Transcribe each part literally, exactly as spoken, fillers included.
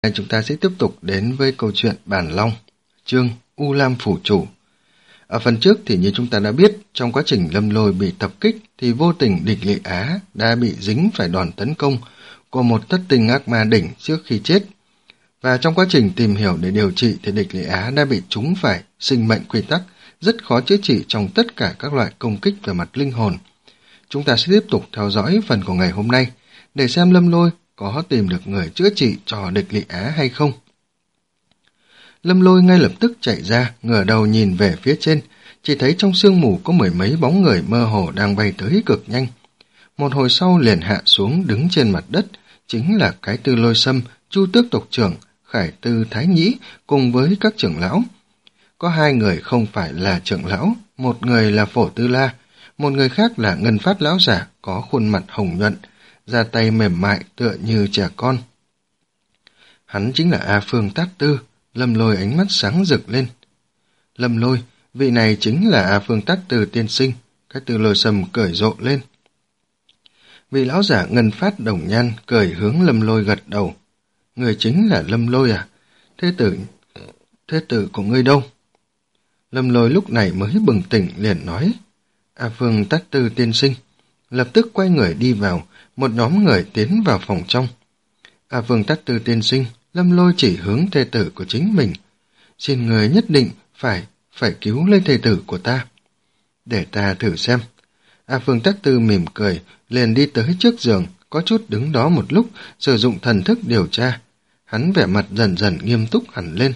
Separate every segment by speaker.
Speaker 1: Nay chúng ta sẽ tiếp tục đến với câu chuyện Bản Long, chương U Lam Phủ Chủ. Ở phần trước thì như chúng ta đã biết, trong quá trình Lâm Lôi bị tập kích thì vô tình Địch Lị Á đã bị dính phải đòn tấn công của một thất tinh ác ma đỉnh trước khi chết. Và trong quá trình tìm hiểu để điều trị thì Địch Lị Á đã bị trúng phải sinh mệnh quy tắc, rất khó chữa trị trong tất cả các loại công kích về mặt linh hồn. Chúng ta sẽ tiếp tục theo dõi phần của ngày hôm nay để xem Lâm Lôi có tìm được người chữa trị cho Địch Lị Á hay không. Lâm Lôi ngay lập tức chạy ra, ngửa đầu nhìn về phía trên, chỉ thấy trong sương mù có mười mấy bóng người mơ hồ đang bay tới cực nhanh. Một hồi sau liền hạ xuống đứng trên mặt đất, chính là cái Tư Lôi Sâm, Chu Tước tộc trưởng, Khải Tư Thái Nhĩ cùng với các trưởng lão. Có hai người không phải là trưởng lão, một người là Phổ Tư La, một người khác là Ngân Phát lão giả có khuôn mặt hồng nhuận, da tay mềm mại tựa như trẻ con. Hắn chính là A Phương Tát Tư. Lâm Lôi ánh mắt sáng rực lên. Lâm Lôi, vị này chính là A Phương Tát Tư tiên sinh. Cái Tư Lôi Sâm cười rộ lên. Vị lão giả Ngân Phát đồng nhan cười hướng Lâm Lôi gật đầu. Người chính là Lâm Lôi à? Thế tử, thế tử của ngươi đâu? Lâm Lôi lúc này mới bừng tỉnh liền nói. A Phương Tát Tư tiên sinh. Lập tức quay người đi vào, một nhóm người tiến vào phòng trong. A Phương Tát Tư tiên sinh, Lâm Lôi chỉ hướng thê tử của chính mình. Xin người nhất định phải, phải cứu lấy thê tử của ta. Để ta thử xem. A Phương Tát Tư mỉm cười, liền đi tới trước giường, có chút đứng đó một lúc, sử dụng thần thức điều tra. Hắn vẻ mặt dần dần nghiêm túc hẳn lên.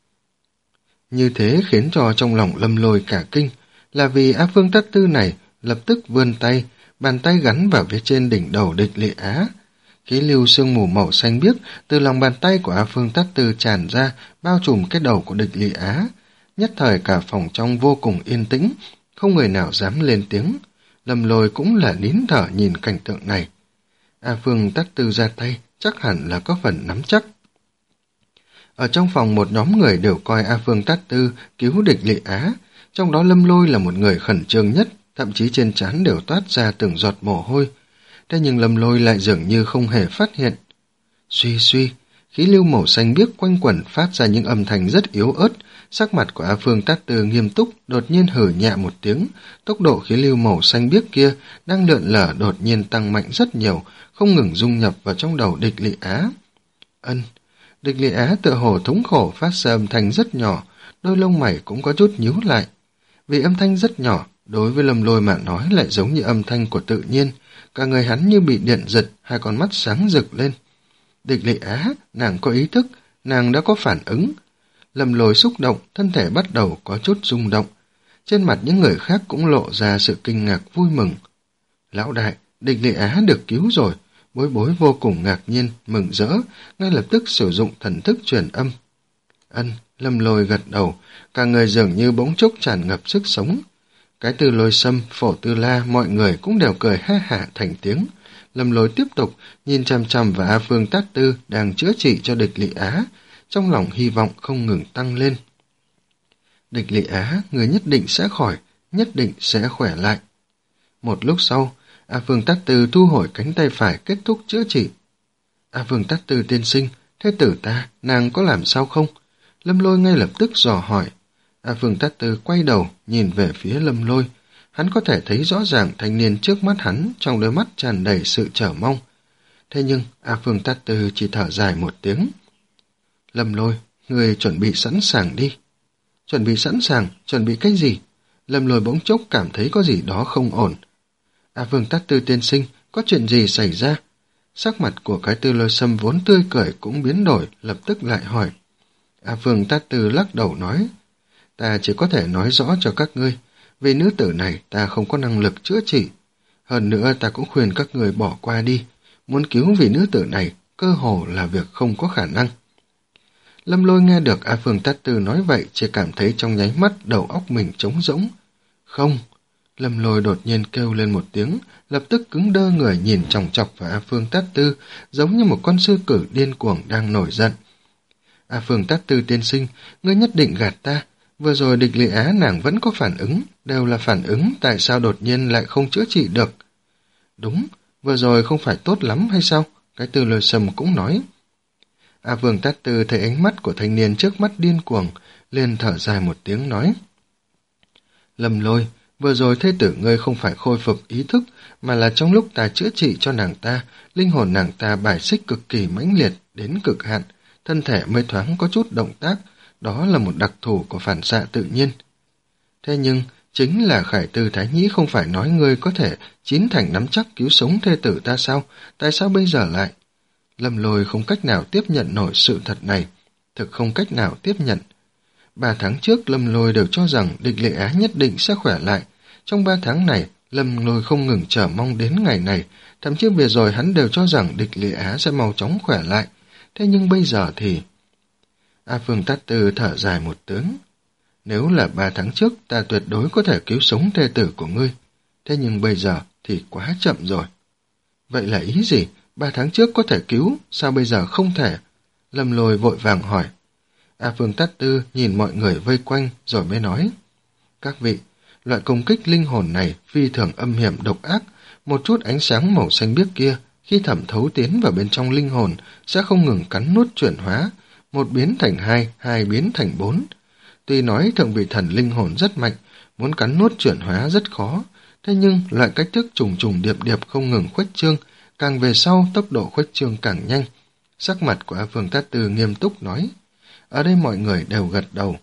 Speaker 1: Như thế khiến cho trong lòng Lâm Lôi cả kinh, là vì A Phương Tát Tư này lập tức vươn tay, bàn tay gắn vào phía trên đỉnh đầu Địch Lị Á. Khí lưu sương mù màu xanh biếc từ lòng bàn tay của A Phương Tát Tư tràn ra, bao trùm cái đầu của Địch Lị Á. Nhất thời cả phòng trong vô cùng yên tĩnh, không người nào dám lên tiếng. Lâm Lôi cũng là nín thở nhìn cảnh tượng này. A Phương Tát Tư ra tay, chắc hẳn là có phần nắm chắc. Ở trong phòng một nhóm người đều coi A Phương Tát Tư cứu Địch Lị Á, trong đó Lâm Lôi là một người khẩn trương nhất, thậm chí trên trán đều toát ra từng giọt mồ hôi. Thế nhưng Lâm Lôi lại dường như không hề phát hiện. Suy suy, khí lưu màu xanh biếc quanh quẩn phát ra những âm thanh rất yếu ớt. Sắc mặt của A Phương Tát Tư nghiêm túc, đột nhiên hử nhẹ một tiếng. Tốc độ khí lưu màu xanh biếc kia đang lượn lở đột nhiên tăng mạnh rất nhiều, không ngừng dung nhập vào trong đầu Địch Lị Á. Ân, Địch Lị Á tựa hồ thống khổ phát ra âm thanh rất nhỏ, đôi lông mày cũng có chút nhíu lại. Vì âm thanh rất nhỏ, đối với Lâm Lôi mà nói lại giống như âm thanh của tự nhiên. Cả người hắn như bị điện giật, hai con mắt sáng rực lên. Địch Lị Á, nàng có ý thức, nàng đã có phản ứng. Lâm Lôi xúc động, thân thể bắt đầu có chút rung động. Trên mặt những người khác cũng lộ ra sự kinh ngạc vui mừng. Lão đại, Địch Lị Á được cứu rồi. Bối bối vô cùng ngạc nhiên, mừng rỡ, ngay lập tức sử dụng thần thức truyền âm. Ân, Lâm Lôi gật đầu, cả người dường như bỗng chốc tràn ngập sức sống. Cái Tư Lôi Sâm, Phổ Tư La, mọi người cũng đều cười ha hả thành tiếng. Lâm Lôi tiếp tục nhìn chằm chằm vào A Phương Tát Tư đang chữa trị cho Địch Lị Á, trong lòng hy vọng không ngừng tăng lên. Địch Lị Á, người nhất định sẽ khỏi, nhất định sẽ khỏe lại. Một lúc sau, A Phương Tát Tư thu hồi cánh tay phải kết thúc chữa trị. A Phương Tát Tư tiên sinh, thế tử ta, nàng có làm sao không? Lâm Lôi ngay lập tức dò hỏi. A Phương Tát Tư quay đầu, nhìn về phía Lâm Lôi. Hắn có thể thấy rõ ràng thanh niên trước mắt hắn, trong đôi mắt tràn đầy sự chờ mong. Thế nhưng, A Phương Tát Tư chỉ thở dài một tiếng. Lâm Lôi, người chuẩn bị sẵn sàng đi. Chuẩn bị sẵn sàng, chuẩn bị cái gì? Lâm Lôi bỗng chốc cảm thấy có gì đó không ổn. A Phương Tát Tư tiên sinh, có chuyện gì xảy ra? Sắc mặt của cái Tư Lôi Sâm vốn tươi cười cũng biến đổi, lập tức lại hỏi. A Phương Tát Tư lắc đầu nói. Ta chỉ có thể nói rõ cho các ngươi, vì nữ tử này ta không có năng lực chữa trị. Hơn nữa ta cũng khuyên các người bỏ qua đi, muốn cứu vì nữ tử này, cơ hồ là việc không có khả năng. Lâm Lôi nghe được A Phương Tát Tư nói vậy, chỉ cảm thấy trong nháy mắt đầu óc mình trống rỗng. Không, Lâm Lôi đột nhiên kêu lên một tiếng, lập tức cứng đơ người nhìn chòng chọc vào A Phương Tát Tư, giống như một con sư tử điên cuồng đang nổi giận. A Phương Tát Tư tiên sinh, ngươi nhất định gạt ta. Vừa rồi Địch Lị Á nàng vẫn có phản ứng, đều là phản ứng, tại sao đột nhiên lại không chữa trị được? Đúng, vừa rồi không phải tốt lắm hay sao? Cái Tư Lôi Sâm cũng nói. A Vương Tát Tư thấy ánh mắt của thanh niên trước mắt điên cuồng, liền thở dài một tiếng nói. Lâm Lôi, vừa rồi thê tử ngươi không phải khôi phục ý thức, mà là trong lúc ta chữa trị cho nàng ta, linh hồn nàng ta bài xích cực kỳ mãnh liệt, đến cực hạn, thân thể mới thoáng có chút động tác, đó là một đặc thù của phản xạ tự nhiên. Thế nhưng, chính là Khải Tư Thái Nhĩ không phải nói ngươi có thể chín thành nắm chắc cứu sống thê tử ta sao, tại sao bây giờ lại? Lâm Lôi không cách nào tiếp nhận nổi sự thật này, thực không cách nào tiếp nhận. Ba tháng trước Lâm Lôi đều cho rằng Địch Lệ Á nhất định sẽ khỏe lại. Trong ba tháng này, Lâm Lôi không ngừng chờ mong đến ngày này, thậm chí vừa rồi hắn đều cho rằng Địch Lệ Á sẽ mau chóng khỏe lại. Thế nhưng bây giờ thì... A Phương Tát Tư thở dài một tiếng. Nếu là ba tháng trước ta tuyệt đối có thể cứu sống thê tử của ngươi. Thế nhưng bây giờ thì quá chậm rồi. Vậy là ý gì? Ba tháng trước có thể cứu, sao bây giờ không thể? Lâm Lôi vội vàng hỏi. A Phương Tát Tư nhìn mọi người vây quanh rồi mới nói. Các vị, loại công kích linh hồn này phi thường âm hiểm độc ác. Một chút ánh sáng màu xanh biếc kia khi thẩm thấu tiến vào bên trong linh hồn sẽ không ngừng cắn nuốt chuyển hóa. Một biến thành hai, hai biến thành bốn. Tuy nói thượng vị thần linh hồn rất mạnh, muốn cắn nuốt chuyển hóa rất khó. Thế nhưng loại cách thức trùng trùng điệp điệp không ngừng khuếch trương, càng về sau tốc độ khuếch trương càng nhanh. Sắc mặt của A Phương Tát Tư nghiêm túc nói. Ở đây mọi người đều gật đầu.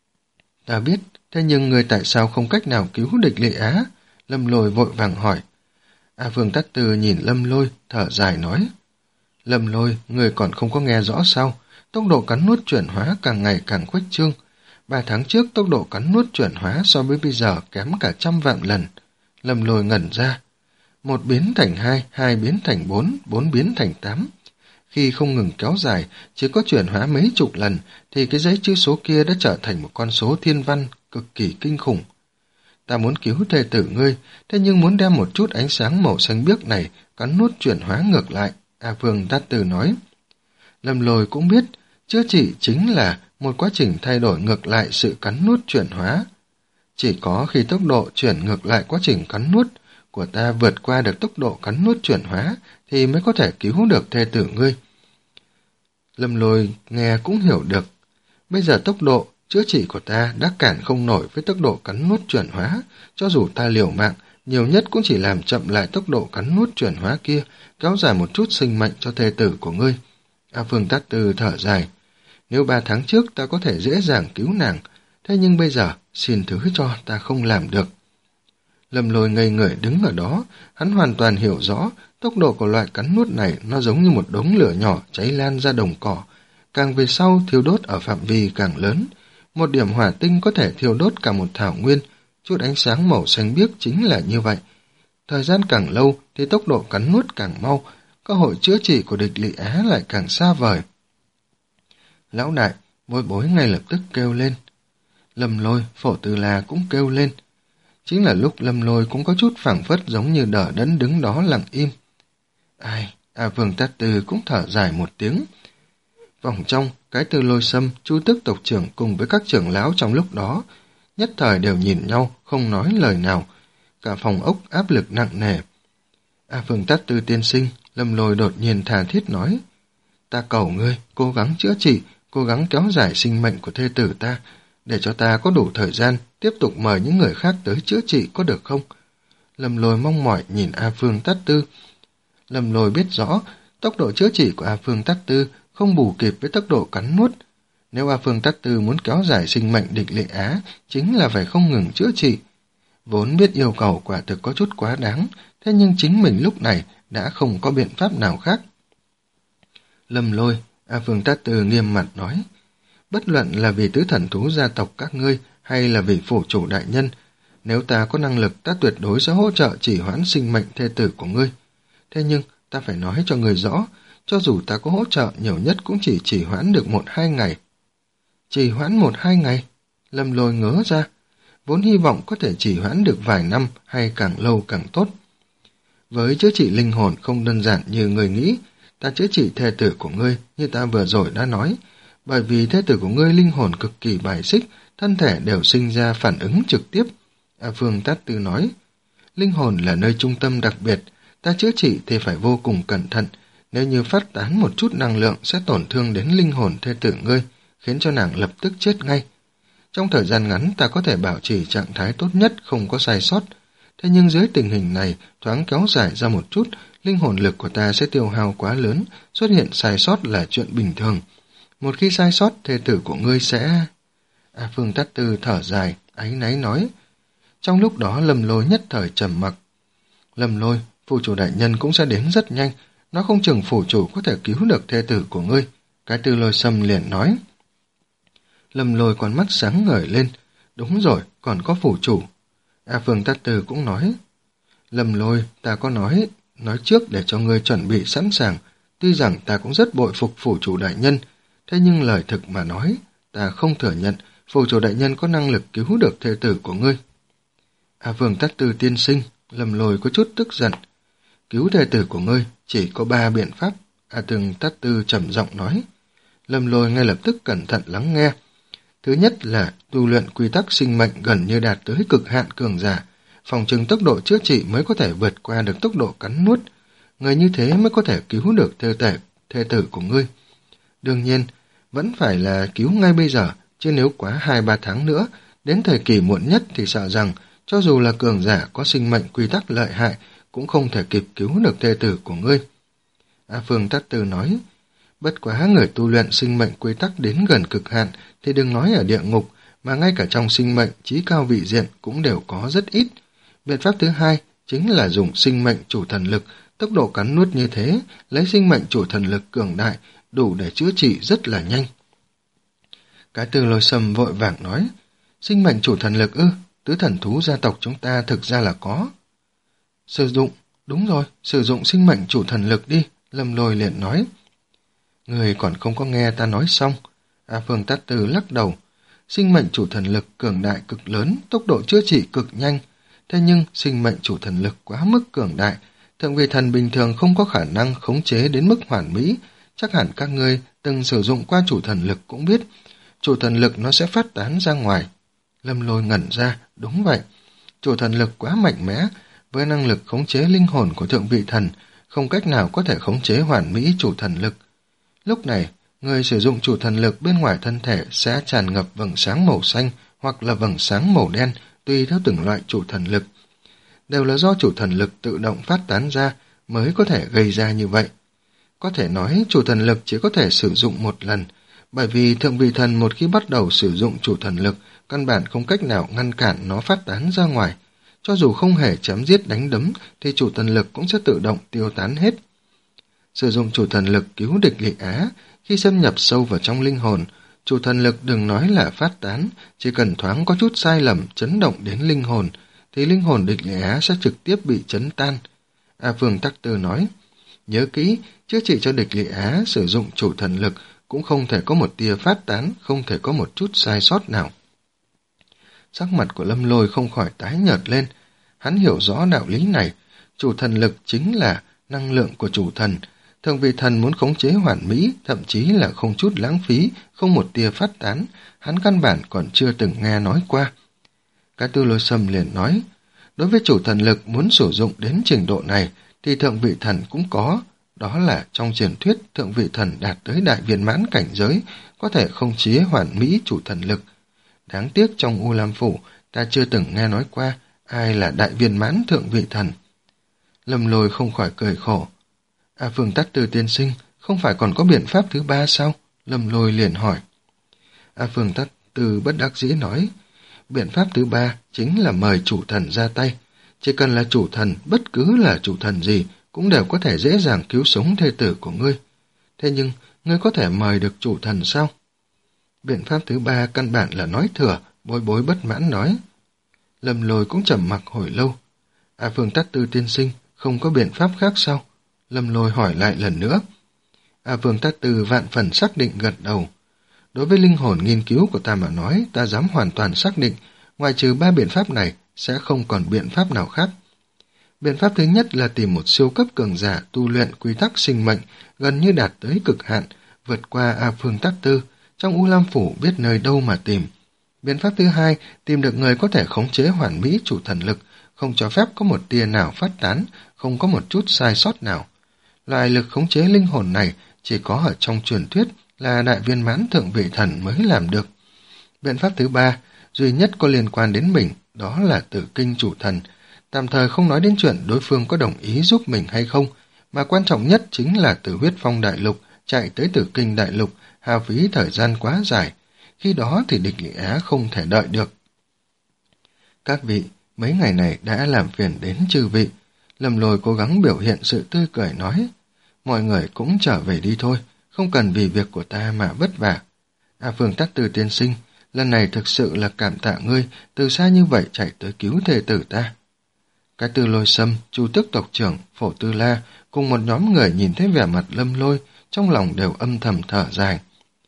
Speaker 1: Ta biết, thế nhưng người tại sao không cách nào cứu Địch Lệ Á? Lâm Lôi vội vàng hỏi. A Phương Tát Tư nhìn Lâm Lôi, thở dài nói. Lâm Lôi, người còn không có nghe rõ sao? Tốc độ cắn nuốt chuyển hóa càng ngày càng khuếch trương. Ba tháng trước tốc độ cắn nuốt chuyển hóa so với bây giờ kém cả trăm vạn lần. Lâm Lôi ngẩn ra. Một biến thành hai, hai biến thành bốn, bốn biến thành tám. Khi không ngừng kéo dài, chỉ có chuyển hóa mấy chục lần, thì cái giấy chữ số kia đã trở thành một con số thiên văn cực kỳ kinh khủng. Ta muốn cứu thê tử ngươi, thế nhưng muốn đem một chút ánh sáng màu xanh biếc này cắn nuốt chuyển hóa ngược lại, A Phương Tát Tư nói. Lâm Lôi cũng biết, chữa trị chính là một quá trình thay đổi ngược lại sự cắn nuốt chuyển hóa. Chỉ có khi tốc độ chuyển ngược lại quá trình cắn nuốt của ta vượt qua được tốc độ cắn nuốt chuyển hóa thì mới có thể cứu được thê tử ngươi. Lâm Lôi nghe cũng hiểu được. Bây giờ tốc độ chữa trị của ta đã cản không nổi với tốc độ cắn nuốt chuyển hóa, cho dù ta liều mạng, nhiều nhất cũng chỉ làm chậm lại tốc độ cắn nuốt chuyển hóa kia, kéo dài một chút sinh mệnh cho thê tử của ngươi. A Phương Tát Tư thở dài. Nếu ba tháng trước ta có thể dễ dàng cứu nàng, thế nhưng bây giờ xin thứ cho ta không làm được. Lâm Lôi ngây người đứng ở đó, hắn hoàn toàn hiểu rõ tốc độ của loại cắn nuốt này nó giống như một đống lửa nhỏ cháy lan ra đồng cỏ. Càng về sau thiêu đốt ở phạm vi càng lớn, một điểm hỏa tinh có thể thiêu đốt cả một thảo nguyên, chút ánh sáng màu xanh biếc chính là như vậy. Thời gian càng lâu thì tốc độ cắn nuốt càng mau, cơ hội chữa trị của Địch Lệ Á lại càng xa vời. Lão đại, Bối Bối ngay lập tức kêu lên. Lâm Lôi, Phổ Tư La cũng kêu lên. Chính là lúc Lâm Lôi cũng có chút phảng phất giống như đờ đẫn đứng đó lặng im. Ai, A Vương Tát Tư cũng thở dài một tiếng. Vòng trong, cái Tư Lôi Sâm, Chu Tước tộc trưởng cùng với các trưởng lão trong lúc đó, nhất thời đều nhìn nhau, không nói lời nào. Cả phòng ốc áp lực nặng nề. A Vương Tát Tư tiên sinh, Lâm Lôi đột nhiên tha thiết nói. Ta cầu ngươi, cố gắng chữa trị, cố gắng kéo dài sinh mệnh của thê tử ta, để cho ta có đủ thời gian tiếp tục mời những người khác tới chữa trị có được không? Lâm Lôi mong mỏi nhìn A Phương Tát Tư. Lâm Lôi biết rõ, tốc độ chữa trị của A Phương Tát Tư không bù kịp với tốc độ cắn nuốt. Nếu A Phương Tát Tư muốn kéo dài sinh mệnh Địch Lệ Á, chính là phải không ngừng chữa trị. Vốn biết yêu cầu quả thực có chút quá đáng, thế nhưng chính mình lúc này đã không có biện pháp nào khác. Lâm Lôi, A Phương Tát Tư nghiêm mặt nói. Bất luận là vì tứ thần thú gia tộc các ngươi hay là vì phủ chủ đại nhân, nếu ta có năng lực ta tuyệt đối sẽ hỗ trợ chỉ hoãn sinh mệnh thê tử của ngươi. Thế nhưng ta phải nói cho ngươi rõ, cho dù ta có hỗ trợ nhiều nhất cũng chỉ chỉ hoãn được một hai ngày. Chỉ hoãn một hai ngày? Lâm Lôi ngớ ra, vốn hy vọng có thể chỉ hoãn được vài năm hay càng lâu càng tốt. Với chữa trị linh hồn không đơn giản như người nghĩ, ta chữa trị thê tử của ngươi như ta vừa rồi đã nói, bởi vì thê tử của ngươi linh hồn cực kỳ bài xích, thân thể đều sinh ra phản ứng trực tiếp. A Phương Tát Tư nói, linh hồn là nơi trung tâm đặc biệt, ta chữa trị thì phải vô cùng cẩn thận, Nếu như phát tán một chút năng lượng sẽ tổn thương đến linh hồn thê tử ngươi, khiến cho nàng lập tức chết ngay. Trong thời gian ngắn ta có thể bảo trì trạng thái tốt nhất, không có sai sót. Thế nhưng dưới tình hình này, thoáng kéo dài ra một chút, linh hồn lực của ta sẽ tiêu hao quá lớn, xuất hiện sai sót là chuyện bình thường. Một khi sai sót, thê tử của ngươi sẽ... A Phương Tát Tư thở dài, áy náy nói. Trong lúc đó Lâm Lôi nhất thời trầm mặc. Lâm Lôi, phù chủ đại nhân cũng sẽ đến rất nhanh, nó không chừng phủ chủ có thể cứu được thê tử của ngươi. Cái Tư Lôi Sâm liền nói. Lâm Lôi con mắt sáng ngời lên. Đúng rồi, còn có phủ chủ. A Phương Tát Tư cũng nói. Lâm Lôi, ta có nói, nói trước để cho ngươi chuẩn bị sẵn sàng. Tuy rằng ta cũng rất bội phục phủ chủ đại nhân, thế nhưng lời thực mà nói, ta không thừa nhận phủ chủ đại nhân có năng lực cứu được thê tử của ngươi. A Phương Tát Tư tiên sinh, Lâm Lôi có chút tức giận. Cứu thê tử của ngươi chỉ có ba biện pháp, A Phương Tát Tư trầm giọng nói. Lâm Lôi ngay lập tức cẩn thận lắng nghe. Thứ nhất là tu luyện quy tắc sinh mệnh gần như đạt tới cực hạn cường giả, phòng trừng tốc độ chữa trị mới có thể vượt qua được tốc độ cắn nuốt. Người như thế mới có thể cứu được thê tử, thê tử của ngươi. Đương nhiên, vẫn phải là cứu ngay bây giờ, chứ nếu quá hai ba tháng nữa, đến thời kỳ muộn nhất thì sợ rằng, cho dù là cường giả có sinh mệnh quy tắc lợi hại, cũng không thể kịp cứu được thê tử của ngươi. A Phương Tát Tư nói, bất quá người tu luyện sinh mệnh quy tắc đến gần cực hạn, thì đừng nói ở địa ngục, mà ngay cả trong sinh mệnh chí cao vị diện cũng đều có rất ít. Biện pháp thứ hai chính là dùng sinh mệnh chủ thần lực, tốc độ cắn nuốt như thế, lấy sinh mệnh chủ thần lực cường đại, đủ để chữa trị rất là nhanh. Cái Tư Lôi Sâm vội vàng nói, sinh mệnh chủ thần lực ư, tứ thần thú gia tộc chúng ta thực ra là có. Sử dụng, đúng rồi, sử dụng sinh mệnh chủ thần lực đi, Lâm Lôi liền nói. Người còn không có nghe ta nói xong. A Phương Tát Tư lắc đầu. Sinh mệnh chủ thần lực cường đại cực lớn, tốc độ chữa trị cực nhanh. Thế nhưng sinh mệnh chủ thần lực quá mức cường đại, thượng vị thần bình thường không có khả năng khống chế đến mức hoàn mỹ. Chắc hẳn các ngươi từng sử dụng qua chủ thần lực cũng biết, chủ thần lực nó sẽ phát tán ra ngoài. Lâm Lôi ngẩn ra, đúng vậy. Chủ thần lực quá mạnh mẽ, với năng lực khống chế linh hồn của thượng vị thần, không cách nào có thể khống chế hoàn mỹ chủ thần lực. Lúc này, người sử dụng chủ thần lực bên ngoài thân thể sẽ tràn ngập vầng sáng màu xanh hoặc là vầng sáng màu đen, tùy theo từng loại chủ thần lực. Đều là do chủ thần lực tự động phát tán ra mới có thể gây ra như vậy. Có thể nói chủ thần lực chỉ có thể sử dụng một lần, bởi vì thượng vị thần một khi bắt đầu sử dụng chủ thần lực, căn bản không cách nào ngăn cản nó phát tán ra ngoài. Cho dù không hề chém giết đánh đấm, thì chủ thần lực cũng sẽ tự động tiêu tán hết. Sử dụng chủ thần lực cứu địch Lị Á, khi xâm nhập sâu vào trong linh hồn, chủ thần lực đừng nói là phát tán, chỉ cần thoáng có chút sai lầm chấn động đến linh hồn, thì linh hồn địch Lị Á sẽ trực tiếp bị chấn tan. A Phương Tát Tư nói, nhớ kỹ, chữa trị cho địch Lị Á sử dụng chủ thần lực cũng không thể có một tia phát tán, không thể có một chút sai sót nào. Sắc mặt của Lâm Lôi không khỏi tái nhợt lên. Hắn hiểu rõ đạo lý này, chủ thần lực chính là năng lượng của chủ thần. Thượng vị thần muốn khống chế hoàn mỹ, thậm chí là không chút lãng phí, không một tia phát tán, hắn căn bản còn chưa từng nghe nói qua. Cái Tư Lôi Sâm liền nói, đối với chủ thần lực muốn sử dụng đến trình độ này, thì thượng vị thần cũng có. Đó là trong truyền thuyết thượng vị thần đạt tới đại viên mãn cảnh giới, có thể khống chế hoàn mỹ chủ thần lực. Đáng tiếc trong U Lam Phủ, ta chưa từng nghe nói qua ai là đại viên mãn thượng vị thần. Lâm Lôi không khỏi cười khổ. A Phương Tát Tư tiên sinh, không phải còn có biện pháp thứ ba sao? Lâm Lôi liền hỏi. A Phương Tát Tư bất đắc dĩ nói, biện pháp thứ ba chính là mời chủ thần ra tay. Chỉ cần là chủ thần, bất cứ là chủ thần gì, cũng đều có thể dễ dàng cứu sống thê tử của ngươi. Thế nhưng, ngươi có thể mời được chủ thần sao? Biện pháp thứ ba căn bản là nói thừa, Bối Bối bất mãn nói. Lâm Lôi cũng trầm mặc hồi lâu. A Phương Tát Tư tiên sinh, không có biện pháp khác sao? Lâm Lôi hỏi lại lần nữa. A Phương Tát Tư vạn phần xác định gật đầu. Đối với linh hồn nghiên cứu của ta mà nói, ta dám hoàn toàn xác định, ngoài trừ ba biện pháp này, sẽ không còn biện pháp nào khác. Biện pháp thứ nhất là tìm một siêu cấp cường giả tu luyện quy tắc sinh mệnh, gần như đạt tới cực hạn, vượt qua A Phương Tát Tư, trong U Lam Phủ biết nơi đâu mà tìm. Biện pháp thứ hai, tìm được người có thể khống chế hoàn mỹ chủ thần lực, không cho phép có một tia nào phát tán, không có một chút sai sót nào. Loại lực khống chế linh hồn này chỉ có ở trong truyền thuyết là đại viên mãn thượng vị thần mới làm được. Biện pháp thứ ba, duy nhất có liên quan đến mình, đó là Tử Kinh chủ thần. Tạm thời không nói đến chuyện đối phương có đồng ý giúp mình hay không, mà quan trọng nhất chính là từ Huyết Phong đại lục chạy tới Tử Kinh đại lục, hao phí thời gian quá dài. Khi đó thì Địch Lị Á không thể đợi được. Các vị, mấy ngày này đã làm phiền đến chư vị. Lâm Lôi cố gắng biểu hiện sự tươi cười nói, mọi người cũng trở về đi thôi, không cần vì việc của ta mà vất vả. À Phương Tắc Tư tiên sinh, lần này thực sự là cảm tạ ngươi, từ xa như vậy chạy tới cứu thê tử ta. Cái Tư Lôi Sâm, Chu Tước tộc trưởng, Phổ Tư La cùng một nhóm người nhìn thấy vẻ mặt Lâm Lôi, trong lòng đều âm thầm thở dài.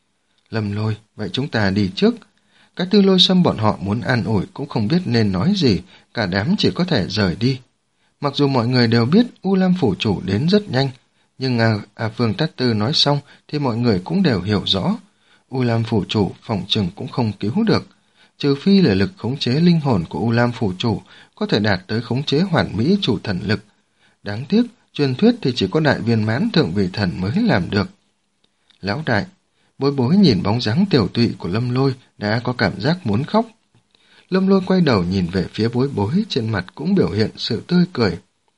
Speaker 1: Lâm Lôi, vậy chúng ta đi trước. Cái Tư Lôi Sâm bọn họ muốn an ủi cũng không biết nên nói gì, cả đám chỉ có thể rời đi. Mặc dù mọi người đều biết U Lam phủ chủ đến rất nhanh, nhưng à, à Phương Tát Tư nói xong thì mọi người cũng đều hiểu rõ. U Lam phủ chủ phòng chừng cũng không cứu được, trừ phi là lực khống chế linh hồn của U Lam phủ chủ có thể đạt tới khống chế hoàn mỹ chủ thần lực. Đáng tiếc, truyền thuyết thì chỉ có đại viên mãn thượng vị thần mới làm được. Lão đại, Bối Bối nhìn bóng dáng tiểu tụy của Lâm Lôi đã có cảm giác muốn khóc. Lâm Lôi quay đầu nhìn về phía Bối Bối, trên mặt cũng biểu hiện sự tươi cười.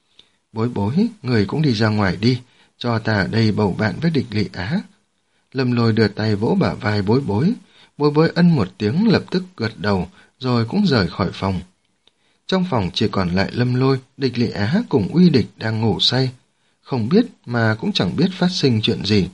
Speaker 1: Bối Bối, người cũng đi ra ngoài đi, cho ta ở đây bầu bạn với Địch Lị Á. Lâm Lôi đưa tay vỗ bả vai Bối Bối, Bối Bối ân một tiếng lập tức gật đầu, rồi cũng rời khỏi phòng. Trong phòng chỉ còn lại Lâm Lôi, Địch Lị Á cùng Uy Địch đang ngủ say, không biết mà cũng chẳng biết phát sinh chuyện gì.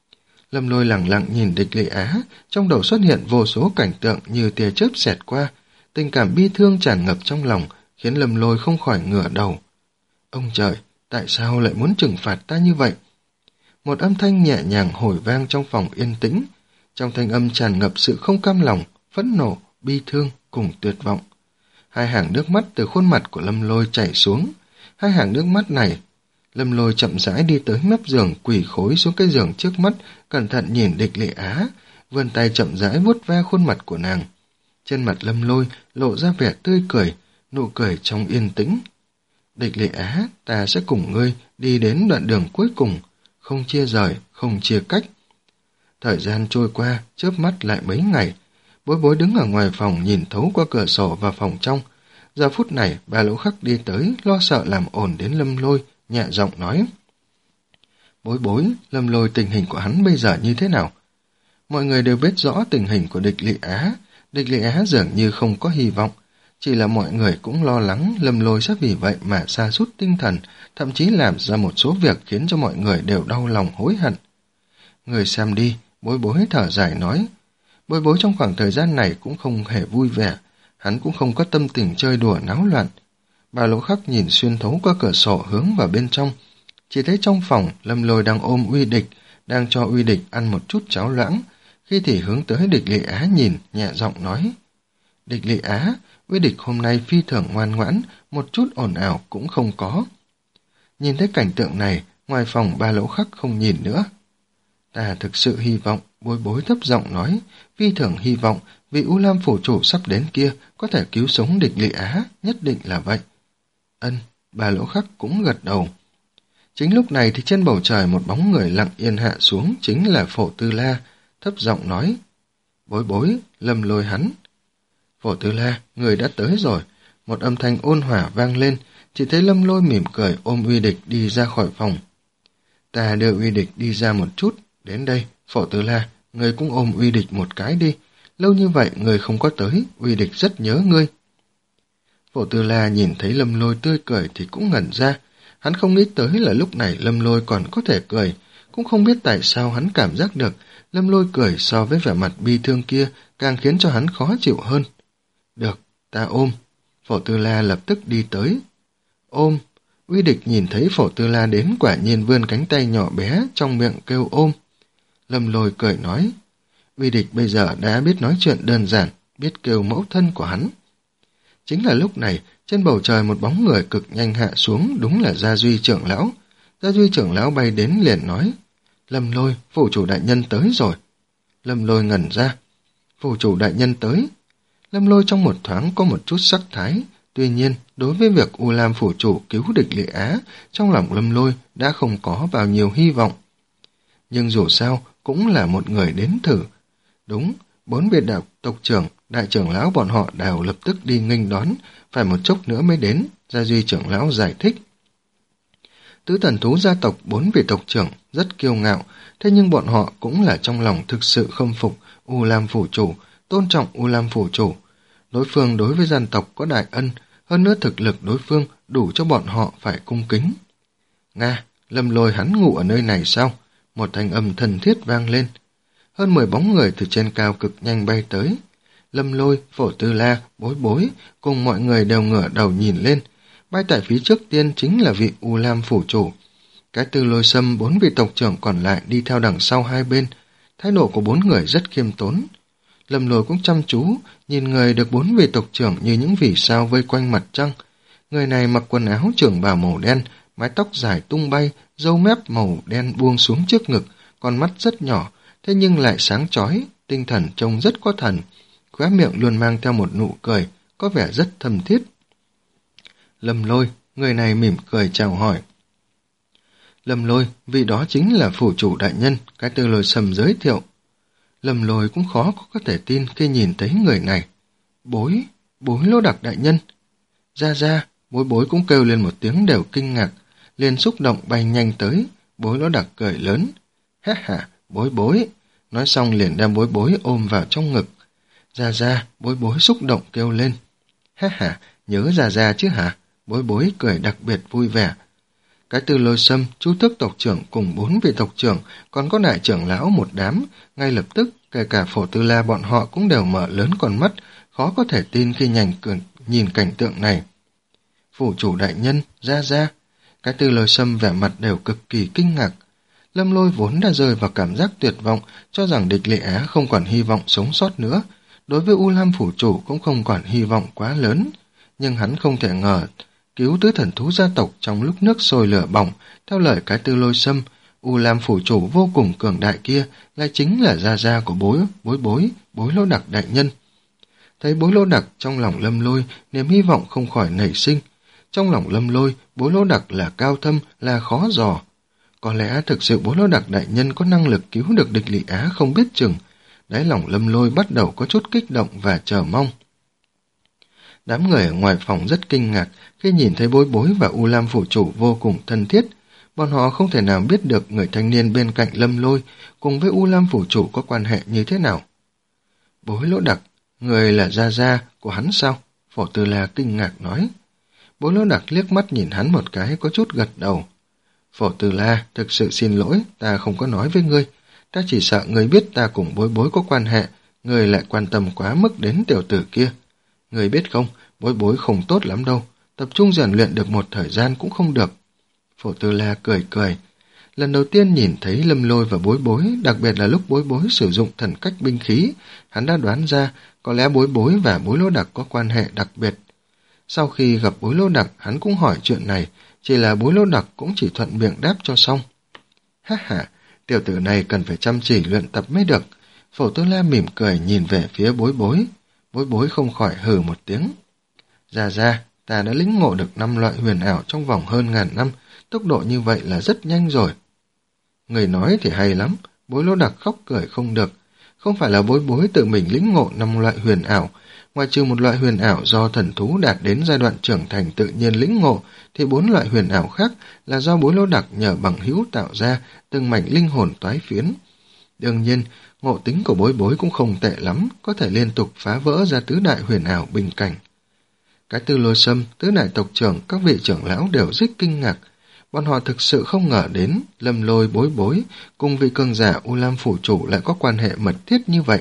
Speaker 1: Lâm Lôi lẳng lặng nhìn Địch Lị Á, trong đầu xuất hiện vô số cảnh tượng như tia chớp xẹt qua, tình cảm bi thương tràn ngập trong lòng, khiến Lâm Lôi không khỏi ngửa đầu. Ông trời, tại sao lại muốn trừng phạt ta như vậy? Một âm thanh nhẹ nhàng hồi vang trong phòng yên tĩnh, trong thanh âm tràn ngập sự không cam lòng, phẫn nộ, bi thương cùng tuyệt vọng. Hai hàng nước mắt từ khuôn mặt của Lâm Lôi chảy xuống. Hai hàng nước mắt này, Lâm Lôi chậm rãi đi tới mép giường, quỳ khối xuống cái giường trước mắt, cẩn thận nhìn Địch Lị Á, vươn tay chậm rãi vuốt ve khuôn mặt của nàng. Trên mặt Lâm Lôi lộ ra vẻ tươi cười, nụ cười trong yên tĩnh. Địch Lị Á, ta sẽ cùng ngươi đi đến đoạn đường cuối cùng, không chia rời, không chia cách. Thời gian trôi qua, chớp mắt lại mấy ngày. Bối Bối đứng ở ngoài phòng nhìn thấu qua cửa sổ vào phòng trong. Giờ phút này, bà Lỗ Khắc đi tới, lo sợ làm ồn đến Lâm Lôi, nhẹ giọng nói. Bối Bối, Lâm Lôi tình hình của hắn bây giờ như thế nào? Mọi người đều biết rõ tình hình của Địch Lị Á. Địch Lị Á dường như không có hy vọng. Chỉ là mọi người cũng lo lắng Lâm Lôi sẽ vì vậy mà sa sút tinh thần, thậm chí làm ra một số việc khiến cho mọi người đều đau lòng hối hận. Người xem đi, Bối Bối thở dài nói. Bối Bối trong khoảng thời gian này cũng không hề vui vẻ, hắn cũng không có tâm tình chơi đùa náo loạn. Bà Lỗ Khắc nhìn xuyên thấu qua cửa sổ hướng vào bên trong, chỉ thấy trong phòng Lâm Lôi đang ôm Uy Địch, đang cho Uy Địch ăn một chút cháo loãng, khi thì hướng tới Địch Lị Á nhìn, nhẹ giọng nói. Địch Lị Á, Uy Địch hôm nay phi thường ngoan ngoãn, một chút ồn ào cũng không có. Nhìn thấy cảnh tượng này, ngoài phòng bà Lỗ Khắc không nhìn nữa. Ta thực sự hy vọng, Bối Bối thấp giọng nói, phi thường hy vọng vị U Lam phủ chủ sắp đến kia có thể cứu sống Địch Lị Á, nhất định là vậy. Ân, bà Lỗ Khắc cũng gật đầu. Chính lúc này thì trên bầu trời một bóng người lặng yên hạ xuống, chính là Phổ Tư La, thấp giọng nói. Bối Bối, Lâm Lôi hắn. Phổ Tư La, người đã tới rồi. Một âm thanh ôn hòa vang lên, chỉ thấy Lâm Lôi mỉm cười ôm Uy Địch đi ra khỏi phòng. Ta đưa Uy Địch đi ra một chút, đến đây, Phổ Tư La, người cũng ôm Uy Địch một cái đi. Lâu như vậy người không có tới, Uy Địch rất nhớ ngươi. Phổ Tư La nhìn thấy Lâm Lôi tươi cười thì cũng ngẩn ra. Hắn không nghĩ tới là lúc này Lâm Lôi còn có thể cười, cũng không biết tại sao hắn cảm giác được Lâm Lôi cười so với vẻ mặt bi thương kia càng khiến cho hắn khó chịu hơn. Được, ta ôm. Phổ Tư La lập tức đi tới. Ôm. Uy Địch nhìn thấy Phổ Tư La đến quả nhiên vươn cánh tay nhỏ bé trong miệng kêu ôm. Lâm Lôi cười nói. Uy Địch bây giờ đã biết nói chuyện đơn giản, biết kêu mẫu thân của hắn. Chính là lúc này, trên bầu trời một bóng người cực nhanh hạ xuống, đúng là Gia Duy trưởng lão. Gia Duy trưởng lão bay đến liền nói. Lâm Lôi, phủ chủ đại nhân tới rồi. Lâm Lôi ngẩn ra. Phủ chủ đại nhân tới. Lâm Lôi trong một thoáng có một chút sắc thái, Tuy nhiên, đối với việc U Lam phủ chủ cứu địch Lệ Á, trong lòng Lâm Lôi đã không có bao nhiêu hy vọng. Nhưng dù sao, cũng là một người đến thử. Đúng, bốn vị đạo tộc trưởng, đại trưởng lão bọn họ đều lập tức đi nghênh đón, phải một chốc nữa mới đến, Gia Duy trưởng lão giải thích. Tứ thần thú gia tộc bốn vị tộc trưởng rất kiêu ngạo, thế nhưng bọn họ cũng là trong lòng thực sự khâm phục U Lam phủ chủ, tôn trọng U Lam phủ chủ. Đối phương đối với dân tộc có đại ân, hơn nữa thực lực đối phương đủ cho bọn họ phải cung kính. Nga, Lâm Lôi hắn ngủ ở nơi này sao? Một thanh âm thân thiết vang lên. Hơn mười bóng người từ trên cao cực nhanh bay tới. Lâm Lôi, Phổ Tư La, Bối Bối cùng mọi người đều ngửa đầu nhìn lên. Bay tại phía trước tiên chính là vị U Lam phủ chủ. Cái Tư Lôi Sâm bốn vị tộc trưởng còn lại đi theo đằng sau hai bên. Thái độ của bốn người rất khiêm tốn. Lâm Lôi cũng chăm chú, nhìn người được bốn vị tộc trưởng như những vì sao vây quanh mặt trăng. Người này mặc quần áo trưởng bào màu đen, mái tóc dài tung bay, râu mép màu đen buông xuống trước ngực, con mắt rất nhỏ, thế nhưng lại sáng chói, tinh thần trông rất có thần. Khóe miệng luôn mang theo một nụ cười, có vẻ rất thâm thiết. Lâm Lôi, người này mỉm cười chào hỏi. Lâm Lôi, vị đó chính là phủ chủ đại nhân, Cái Tư Lôi Sâm giới thiệu. Lâm Lôi cũng khó có thể tin khi nhìn thấy người này. Bối, bối Lô Đặc đại nhân. Ra ra, Bối Bối cũng kêu lên một tiếng đều kinh ngạc, liền xúc động bay nhanh tới. Bối Lô Đặc cười lớn. Ha ha, Bối Bối. Nói xong liền đem Bối Bối ôm vào trong ngực. Ra ra, Bối Bối xúc động kêu lên. Ha ha, nhớ ra ra chứ hả? Bối Bối cười đặc biệt vui vẻ. Cái Tư Lôi Sâm, chú Tước tộc trưởng cùng bốn vị tộc trưởng, còn có đại trưởng lão một đám, ngay lập tức, kể cả Phổ Tư La bọn họ cũng đều mở lớn con mắt, khó có thể tin khi nhành cường, nhìn cảnh tượng này. Phủ chủ đại nhân, ra ra, Cái Tư Lôi Sâm vẻ mặt đều cực kỳ kinh ngạc. Lâm Lôi vốn đã rơi vào cảm giác tuyệt vọng, cho rằng địch Lệ Á không còn hy vọng sống sót nữa. Đối với U Lam phủ chủ cũng không còn hy vọng quá lớn, nhưng hắn không thể ngờ cứu tứ thần thú gia tộc trong lúc nước sôi lửa bỏng. Theo lời Cái Tư Lôi Sâm, U Lam phủ chủ vô cùng cường đại kia lại chính là gia gia của bối bối bối Bối Lô Đặc đại nhân. Thấy Bối Lô Đặc, trong lòng Lâm Lôi niềm hy vọng không khỏi nảy sinh. Trong lòng Lâm Lôi, Bối Lô Đặc là cao thâm, là khó dò. Có lẽ thực sự Bối Lô Đặc đại nhân có năng lực cứu được địch Lệ Á không biết chừng. Đáy lòng Lâm Lôi bắt đầu có chút kích động và chờ mong. Đám người ở ngoài phòng rất kinh ngạc khi nhìn thấy Bối Bối và U Lam phủ chủ vô cùng thân thiết. Bọn họ không thể nào biết được người thanh niên bên cạnh Lâm Lôi cùng với U Lam phủ chủ có quan hệ như thế nào. Bối Lô Đặc, người là gia gia của hắn sao? Phổ Tư La kinh ngạc nói. Bối Lô Đặc liếc mắt nhìn hắn một cái, có chút gật đầu. Phổ Tư La, thực sự xin lỗi, ta không có nói với ngươi. Ta chỉ sợ ngươi biết ta cùng Bối Bối có quan hệ, ngươi lại quan tâm quá mức đến tiểu tử kia. Ngươi biết không, Bối Bối không tốt lắm đâu, tập trung rèn luyện được một thời gian cũng không được. Phổ Tư La cười cười. Lần đầu tiên nhìn thấy Lâm Lôi và Bối Bối, đặc biệt là lúc Bối Bối sử dụng thần cách binh khí, hắn đã đoán ra có lẽ Bối Bối và Bối Lô Đặc có quan hệ đặc biệt. Sau khi gặp Bối Lô Đặc, hắn cũng hỏi chuyện này, chỉ là Bối Lô Đặc cũng chỉ thuận miệng đáp cho xong. Ha ha, tiểu tử này cần phải chăm chỉ luyện tập mới được. Phổ Tư La mỉm cười nhìn về phía Bối Bối. Bối Bối không khỏi hừ một tiếng. Ra ra, ta đã lĩnh ngộ được năm loại huyền ảo trong vòng hơn ngàn năm, tốc độ như vậy là rất nhanh rồi. Người nói thì hay lắm, Bối Lô Đặc khóc cười không được. Không phải là Bối Bối tự mình lĩnh ngộ năm loại huyền ảo, ngoài trừ một loại huyền ảo do thần thú đạt đến giai đoạn trưởng thành tự nhiên lĩnh ngộ, thì bốn loại huyền ảo khác là do Bối Lô Đặc nhờ bằng hữu tạo ra từng mảnh linh hồn toái phiến. Đương nhiên, ngộ tính của Bối Bối cũng không tệ lắm, có thể liên tục phá vỡ ra tứ đại huyền ảo bình cảnh. Cái Tư Lôi Sâm, tứ đại tộc trưởng, các vị trưởng lão đều rất kinh ngạc. Bọn họ thực sự không ngờ đến Lâm Lôi, Bối Bối cùng vị cường giả U Lam phủ chủ lại có quan hệ mật thiết như vậy.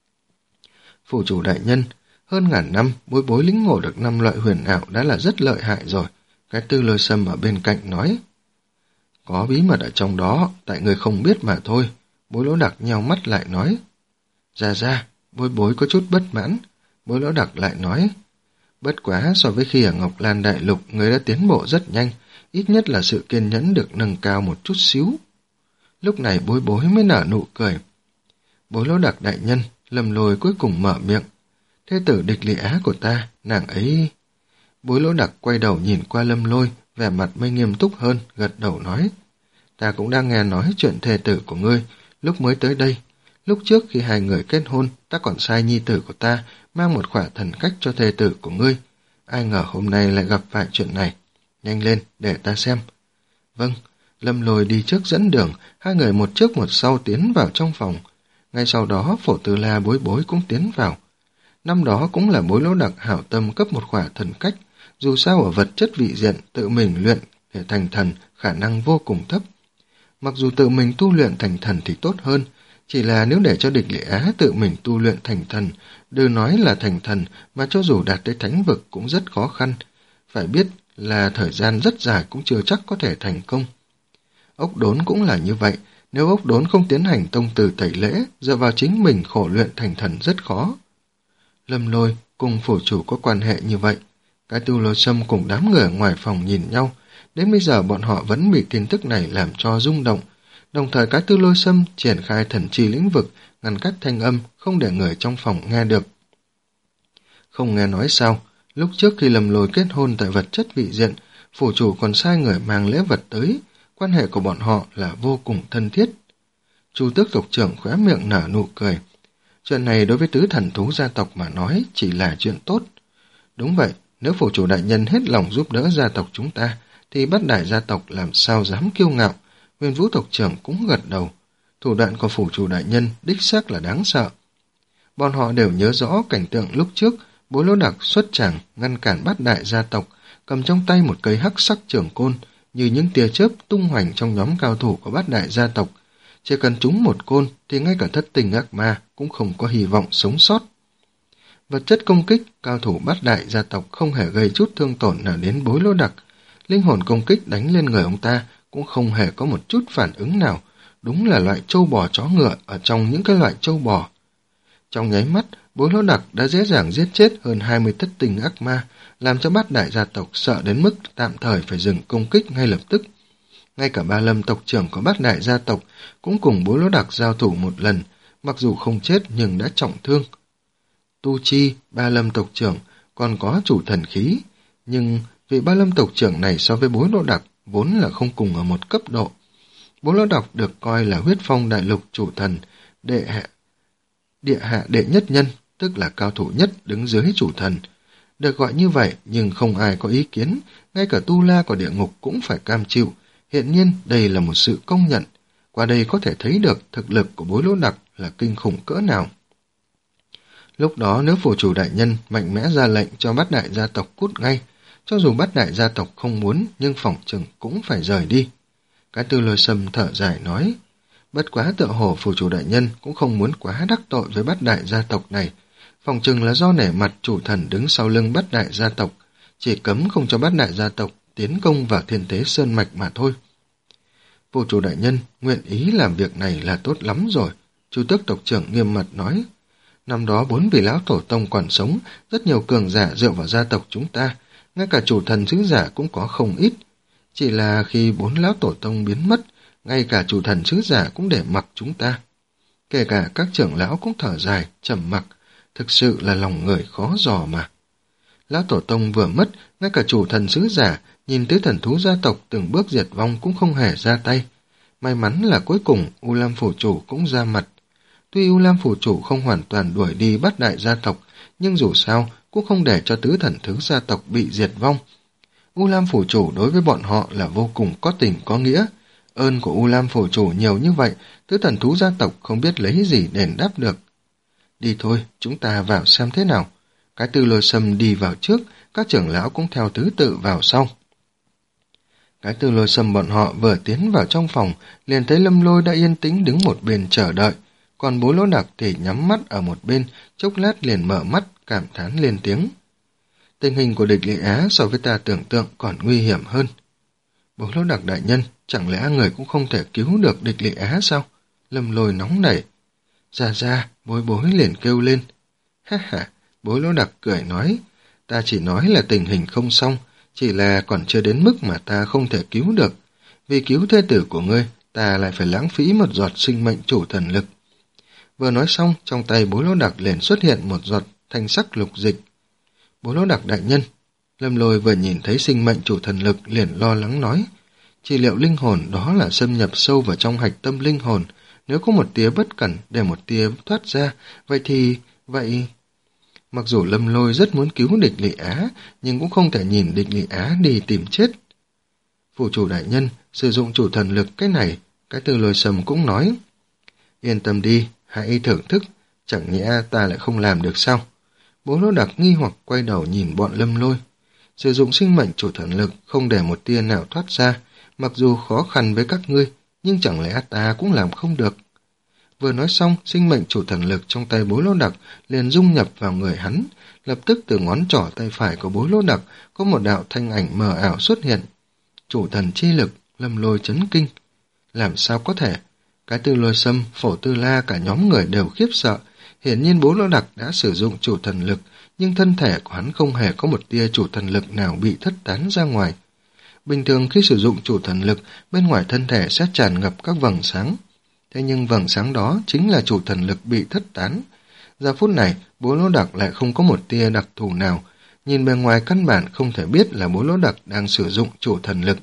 Speaker 1: Phủ chủ đại nhân, hơn ngàn năm Bối Bối lĩnh ngộ được năm loại huyền ảo đã là rất lợi hại rồi. Cái Tư Lôi Sâm ở bên cạnh nói. Có bí mật ở trong đó, tại người không biết mà thôi. Bối Lỗ Đặc nheo mắt lại nói. Ra ra, Bối Bối có chút bất mãn. Bối Lỗ Đặc lại nói. Bất quá so với khi ở Ngọc Lan Đại Lục, người đã tiến bộ rất nhanh, ít nhất là sự kiên nhẫn được nâng cao một chút xíu. Lúc này Bối Bối mới nở nụ cười. Bối Lỗ Đặc đại nhân, Lâm Lôi cuối cùng mở miệng. Thế tử địch Lệ Á của ta, nàng ấy... Bối Lỗ Đặc quay đầu nhìn qua Lâm Lôi, vẻ mặt mới nghiêm túc hơn, gật đầu nói. Ta cũng đang nghe nói chuyện thê tử của ngươi, lúc mới tới đây. Lúc trước khi hai người kết hôn, ta còn sai nhi tử của ta mang một khỏa thần cách cho thê tử của ngươi. Ai ngờ hôm nay lại gặp phải chuyện này. Nhanh lên, để ta xem. Vâng, Lâm Lôi đi trước dẫn đường, hai người một trước một sau tiến vào trong phòng. Ngay sau đó, Phổ Tư La Bối Bối cũng tiến vào. Năm đó cũng là Bối Lỗ Đặc hảo tâm cấp một khỏa thần cách, dù sao ở vật chất vị diện tự mình luyện để thành thần khả năng vô cùng thấp. Mặc dù tự mình tu luyện thành thần thì tốt hơn, chỉ là nếu để cho địch Lệ Á tự mình tu luyện thành thần, đừng nói là thành thần mà cho dù đạt tới thánh vực cũng rất khó khăn. Phải biết là thời gian rất dài cũng chưa chắc có thể thành công. Ốc Đốn cũng là như vậy, nếu Ốc Đốn không tiến hành tông từ tẩy lễ, dựa vào chính mình khổ luyện thành thần rất khó. Lâm Lôi cùng phủ chủ có quan hệ như vậy. Cái Tư Lôi Sâm cùng đám người ở ngoài phòng nhìn nhau, đến bây giờ bọn họ vẫn bị tin tức này làm cho rung động. Đồng thời cái Tư Lôi Sâm triển khai thần chi lĩnh vực, ngăn cách thanh âm, không để người trong phòng nghe được. Không nghe nói sao, lúc trước khi Lâm Lôi kết hôn tại vật chất vị diện, phủ chủ còn sai người mang lễ vật tới, quan hệ của bọn họ là vô cùng thân thiết. Chu Tước tộc trưởng khóe miệng nở nụ cười. Chuyện này đối với tứ thần thú gia tộc mà nói chỉ là chuyện tốt. Đúng vậy, nếu phủ chủ đại nhân hết lòng giúp đỡ gia tộc chúng ta, thì Bát Đại gia tộc làm sao dám kiêu ngạo. Huyền Vũ tộc trưởng cũng gật đầu. Thủ đoạn của phủ chủ đại nhân đích xác là đáng sợ. Bọn họ đều nhớ rõ cảnh tượng lúc trước, Bối Lỗ Đặc xuất tràng ngăn cản Bát Đại gia tộc, cầm trong tay một cây hắc sắc trường côn, như những tia chớp tung hoành trong nhóm cao thủ của Bát Đại gia tộc. Chỉ cần trúng một côn thì ngay cả thất tình ác ma cũng không có hy vọng sống sót. Vật chất công kích, cao thủ Bát Đại gia tộc không hề gây chút thương tổn nào đến Bối Lỗ Đặc. Linh hồn công kích đánh lên người ông ta cũng không hề có một chút phản ứng nào. Đúng là loại trâu bò chó ngựa ở trong những cái loại trâu bò. Trong nháy mắt, Bối Lỗ Đặc đã dễ dàng giết chết hơn hai mươi thất tình ác ma, làm cho Bát Đại gia tộc sợ đến mức tạm thời phải dừng công kích ngay lập tức. Ngay cả Ba Lâm tộc trưởng của Bát Đại gia tộc cũng cùng Bối Lỗ Đặc giao thủ một lần, mặc dù không chết nhưng đã trọng thương. Tu Chi, Ba Lâm tộc trưởng còn có chủ thần khí, nhưng vị Ba Lâm tộc trưởng này so với Bối Lỗ Đặc vốn là không cùng ở một cấp độ. Bối Lỗ Đặc được coi là huyết phong đại lục chủ thần, đệ hạ, địa hạ đệ nhất nhân, tức là cao thủ nhất đứng dưới chủ thần. Được gọi như vậy nhưng không ai có ý kiến, ngay cả tu la của địa ngục cũng phải cam chịu. Hiện nhiên đây là một sự công nhận. Qua đây có thể thấy được thực lực của Bối Lỗ Đặc là kinh khủng cỡ nào. Lúc đó nếu phủ chủ đại nhân mạnh mẽ ra lệnh cho Bát Đại gia tộc cút ngay, cho dù Bát Đại gia tộc không muốn nhưng phỏng chừng cũng phải rời đi. Cái Tư Lôi Sâm thở dài nói, bất quá tựa hồ phủ chủ đại nhân cũng không muốn quá đắc tội với Bát Đại gia tộc này, phỏng chừng là do nể mặt chủ thần đứng sau lưng Bát Đại gia tộc, chỉ cấm không cho Bát Đại gia tộc tiến công vào Thiên Tế Sơn Mạch mà thôi. Phủ chủ đại nhân nguyện ý làm việc này là tốt lắm rồi, Chu Tước tộc trưởng nghiêm mặt nói. Năm đó bốn vị lão tổ tông còn sống, rất nhiều cường giả dựa vào gia tộc chúng ta, ngay cả chủ thần sứ giả cũng có không ít. Chỉ là khi bốn lão tổ tông biến mất, ngay cả chủ thần sứ giả cũng để mặc chúng ta. Kể cả các trưởng lão cũng thở dài, trầm mặc, thực sự là lòng người khó dò mà. Lão tổ tông vừa mất, ngay cả chủ thần sứ giả nhìn tới thần thú gia tộc từng bước diệt vong cũng không hề ra tay. May mắn là cuối cùng U Lam phủ chủ cũng ra mặt. Tuy U Lam phủ chủ không hoàn toàn đuổi đi Bát Đại gia tộc, nhưng dù sao cũng không để cho tứ thần thứ gia tộc bị diệt vong. U Lam phủ chủ đối với bọn họ là vô cùng có tình có nghĩa. Ơn của U Lam phủ chủ nhiều như vậy, tứ thần thú gia tộc không biết lấy gì đền đáp được. Đi thôi, chúng ta vào xem thế nào. Cái Tư Lôi Sâm đi vào trước, các trưởng lão cũng theo thứ tự vào sau. Cái Tư Lôi Sâm bọn họ vừa tiến vào trong phòng, liền thấy Lâm Lôi đã yên tĩnh đứng một bên chờ đợi, còn Bối Lỗ Đặc thì nhắm mắt ở một bên, chốc lát liền mở mắt, cảm thán lên tiếng. Tình hình của địch Lệ Á so với ta tưởng tượng còn nguy hiểm hơn. Bối Lỗ Đặc đại nhân, chẳng lẽ người cũng không thể cứu được địch Lệ Á sao? Lâm Lôi nóng nảy. Ra ra, Bối Bối liền kêu lên. Ha ha, Bối Lỗ Đặc cười nói, ta chỉ nói là tình hình không xong, chỉ là còn chưa đến mức mà ta không thể cứu được. Vì cứu thê tử của ngươi, ta lại phải lãng phí một giọt sinh mệnh chủ thần lực. Vừa nói xong, trong tay Bối Lỗ Đặc liền xuất hiện một giọt thanh sắc lục dịch. Bối Lỗ Đặc đại nhân, Lâm Lôi vừa nhìn thấy sinh mệnh chủ thần lực liền lo lắng nói, trị liệu linh hồn đó là xâm nhập sâu vào trong hạch tâm linh hồn, nếu có một tia bất cẩn để một tia thoát ra, vậy thì... vậy... Mặc dù Lâm Lôi rất muốn cứu địch Lị Á, nhưng cũng không thể nhìn địch Lị Á đi tìm chết. Phụ chủ đại nhân, sử dụng chủ thần lực cái này, cái Từ Lôi Sầm cũng nói. Yên tâm đi, hãy thưởng thức, chẳng nhẽ ta lại không làm được sao? Bố Lỗ Đặc nghi hoặc quay đầu nhìn bọn Lâm Lôi. Sử dụng sinh mệnh chủ thần lực không để một tia nào thoát ra, mặc dù khó khăn với các ngươi, nhưng chẳng lẽ ta cũng làm không được. Vừa nói xong, sinh mệnh chủ thần lực trong tay Bố Lỗ Đặc liền dung nhập vào người hắn, lập tức từ ngón trỏ tay phải của Bố Lỗ Đặc có một đạo thanh ảnh mờ ảo xuất hiện. Chủ thần chi lực, Lâm Lôi chấn kinh. Làm sao có thể? Cái Từ Lôi Sâm, Phổ Tư La cả nhóm người đều khiếp sợ. Hiển nhiên Bố Lỗ Đặc đã sử dụng chủ thần lực, nhưng thân thể của hắn không hề có một tia chủ thần lực nào bị thất tán ra ngoài. Bình thường khi sử dụng chủ thần lực, bên ngoài thân thể sẽ tràn ngập các vầng sáng. Thế nhưng vầng sáng đó chính là chủ thần lực bị thất tán. Giờ phút này, Bố Lỗ Đặc lại không có một tia đặc thù nào. Nhìn bên ngoài căn bản không thể biết là Bố Lỗ Đặc đang sử dụng chủ thần lực.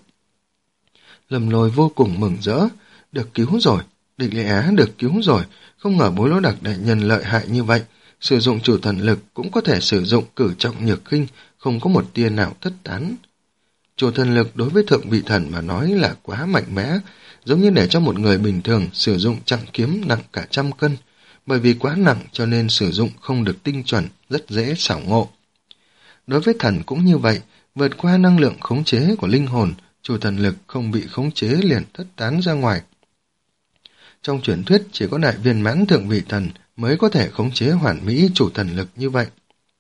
Speaker 1: Lâm Lôi vô cùng mừng rỡ. Được cứu rồi, địch Lị Á được cứu rồi. Không ngờ Bố Lỗ Đặc đại nhân lợi hại như vậy. Sử dụng chủ thần lực cũng có thể sử dụng cử trọng nhược khinh, không có một tia nào thất tán. Chủ thần lực đối với thượng vị thần mà nói là quá mạnh mẽ, giống như để cho một người bình thường sử dụng chặng kiếm nặng cả trăm cân, bởi vì quá nặng cho nên sử dụng không được tinh chuẩn, rất dễ xảo ngộ. Đối với thần cũng như vậy, vượt qua năng lượng khống chế của linh hồn, chủ thần lực không bị khống chế liền thất tán ra ngoài. Trong truyền thuyết chỉ có đại viên mãn thượng vị thần mới có thể khống chế hoàn mỹ chủ thần lực như vậy.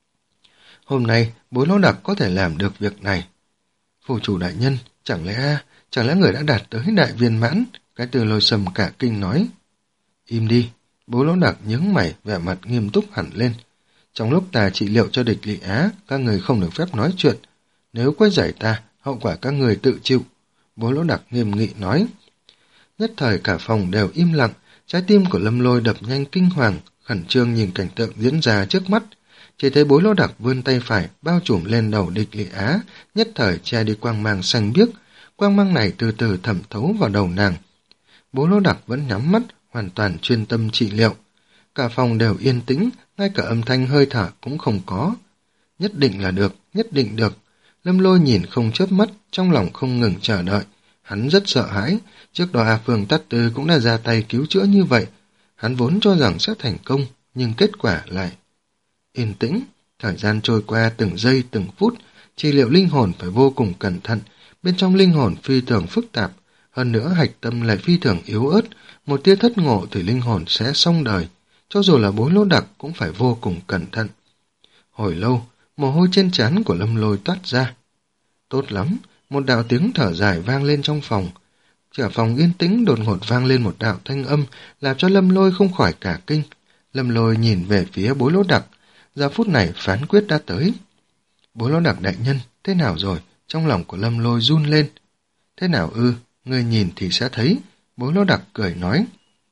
Speaker 1: Hôm nay, Bố Lỗ Đặc có thể làm được việc này. Phụ chủ đại nhân, chẳng lẽ... Chẳng lẽ người đã đạt tới đại viên mãn? Cái Từ Lôi Sầm cả kinh nói. Im đi, Bố Lỗ Đặc nhướng mày, vẻ mặt nghiêm túc hẳn lên. Trong lúc ta trị liệu cho địch Lị Á, các người không được phép nói chuyện. Nếu quấy rầy ta, hậu quả các người tự chịu. Bố Lỗ Đặc nghiêm nghị nói. Nhất thời cả phòng đều im lặng, trái tim của Lâm Lôi đập nhanh kinh hoàng, khẩn trương nhìn cảnh tượng diễn ra trước mắt. Chỉ thấy Bố Lỗ Đặc vươn tay phải bao trùm lên đầu địch Lị Á, nhất thời che đi quang mang xanh biếc. Quang mang này từ từ thẩm thấu vào đầu nàng. Bố Lỗ Đặc vẫn nhắm mắt, hoàn toàn chuyên tâm trị liệu. Cả phòng đều yên tĩnh, ngay cả âm thanh hơi thở cũng không có. Nhất định là được, nhất định được. Lâm Lôi nhìn không chớp mắt, trong lòng không ngừng chờ đợi. Hắn rất sợ hãi, trước đó A Phương Tát Tư cũng đã ra tay cứu chữa như vậy. Hắn vốn cho rằng sẽ thành công, nhưng kết quả lại... Yên tĩnh, thời gian trôi qua từng giây từng phút, trị liệu linh hồn phải vô cùng cẩn thận. Bên trong linh hồn phi thường phức tạp, hơn nữa hạch tâm lại phi thường yếu ớt, một tia thất ngộ thì linh hồn sẽ xong đời, cho dù là Bố Lỗ Đặc cũng phải vô cùng cẩn thận. Hồi lâu, mồ hôi trên trán của Lâm Lôi toát ra. Tốt lắm, một đạo tiếng thở dài vang lên trong phòng. Cả phòng yên tĩnh đột ngột vang lên một đạo thanh âm, làm cho Lâm Lôi không khỏi cả kinh. Lâm Lôi nhìn về phía Bố Lỗ Đặc, giờ phút này phán quyết đã tới. Bố Lỗ Đặc đại nhân, thế nào rồi? Trong lòng của Lâm Lôi run lên. Thế nào ư, ngươi nhìn thì sẽ thấy. Bố Lỗ Đặc cười nói.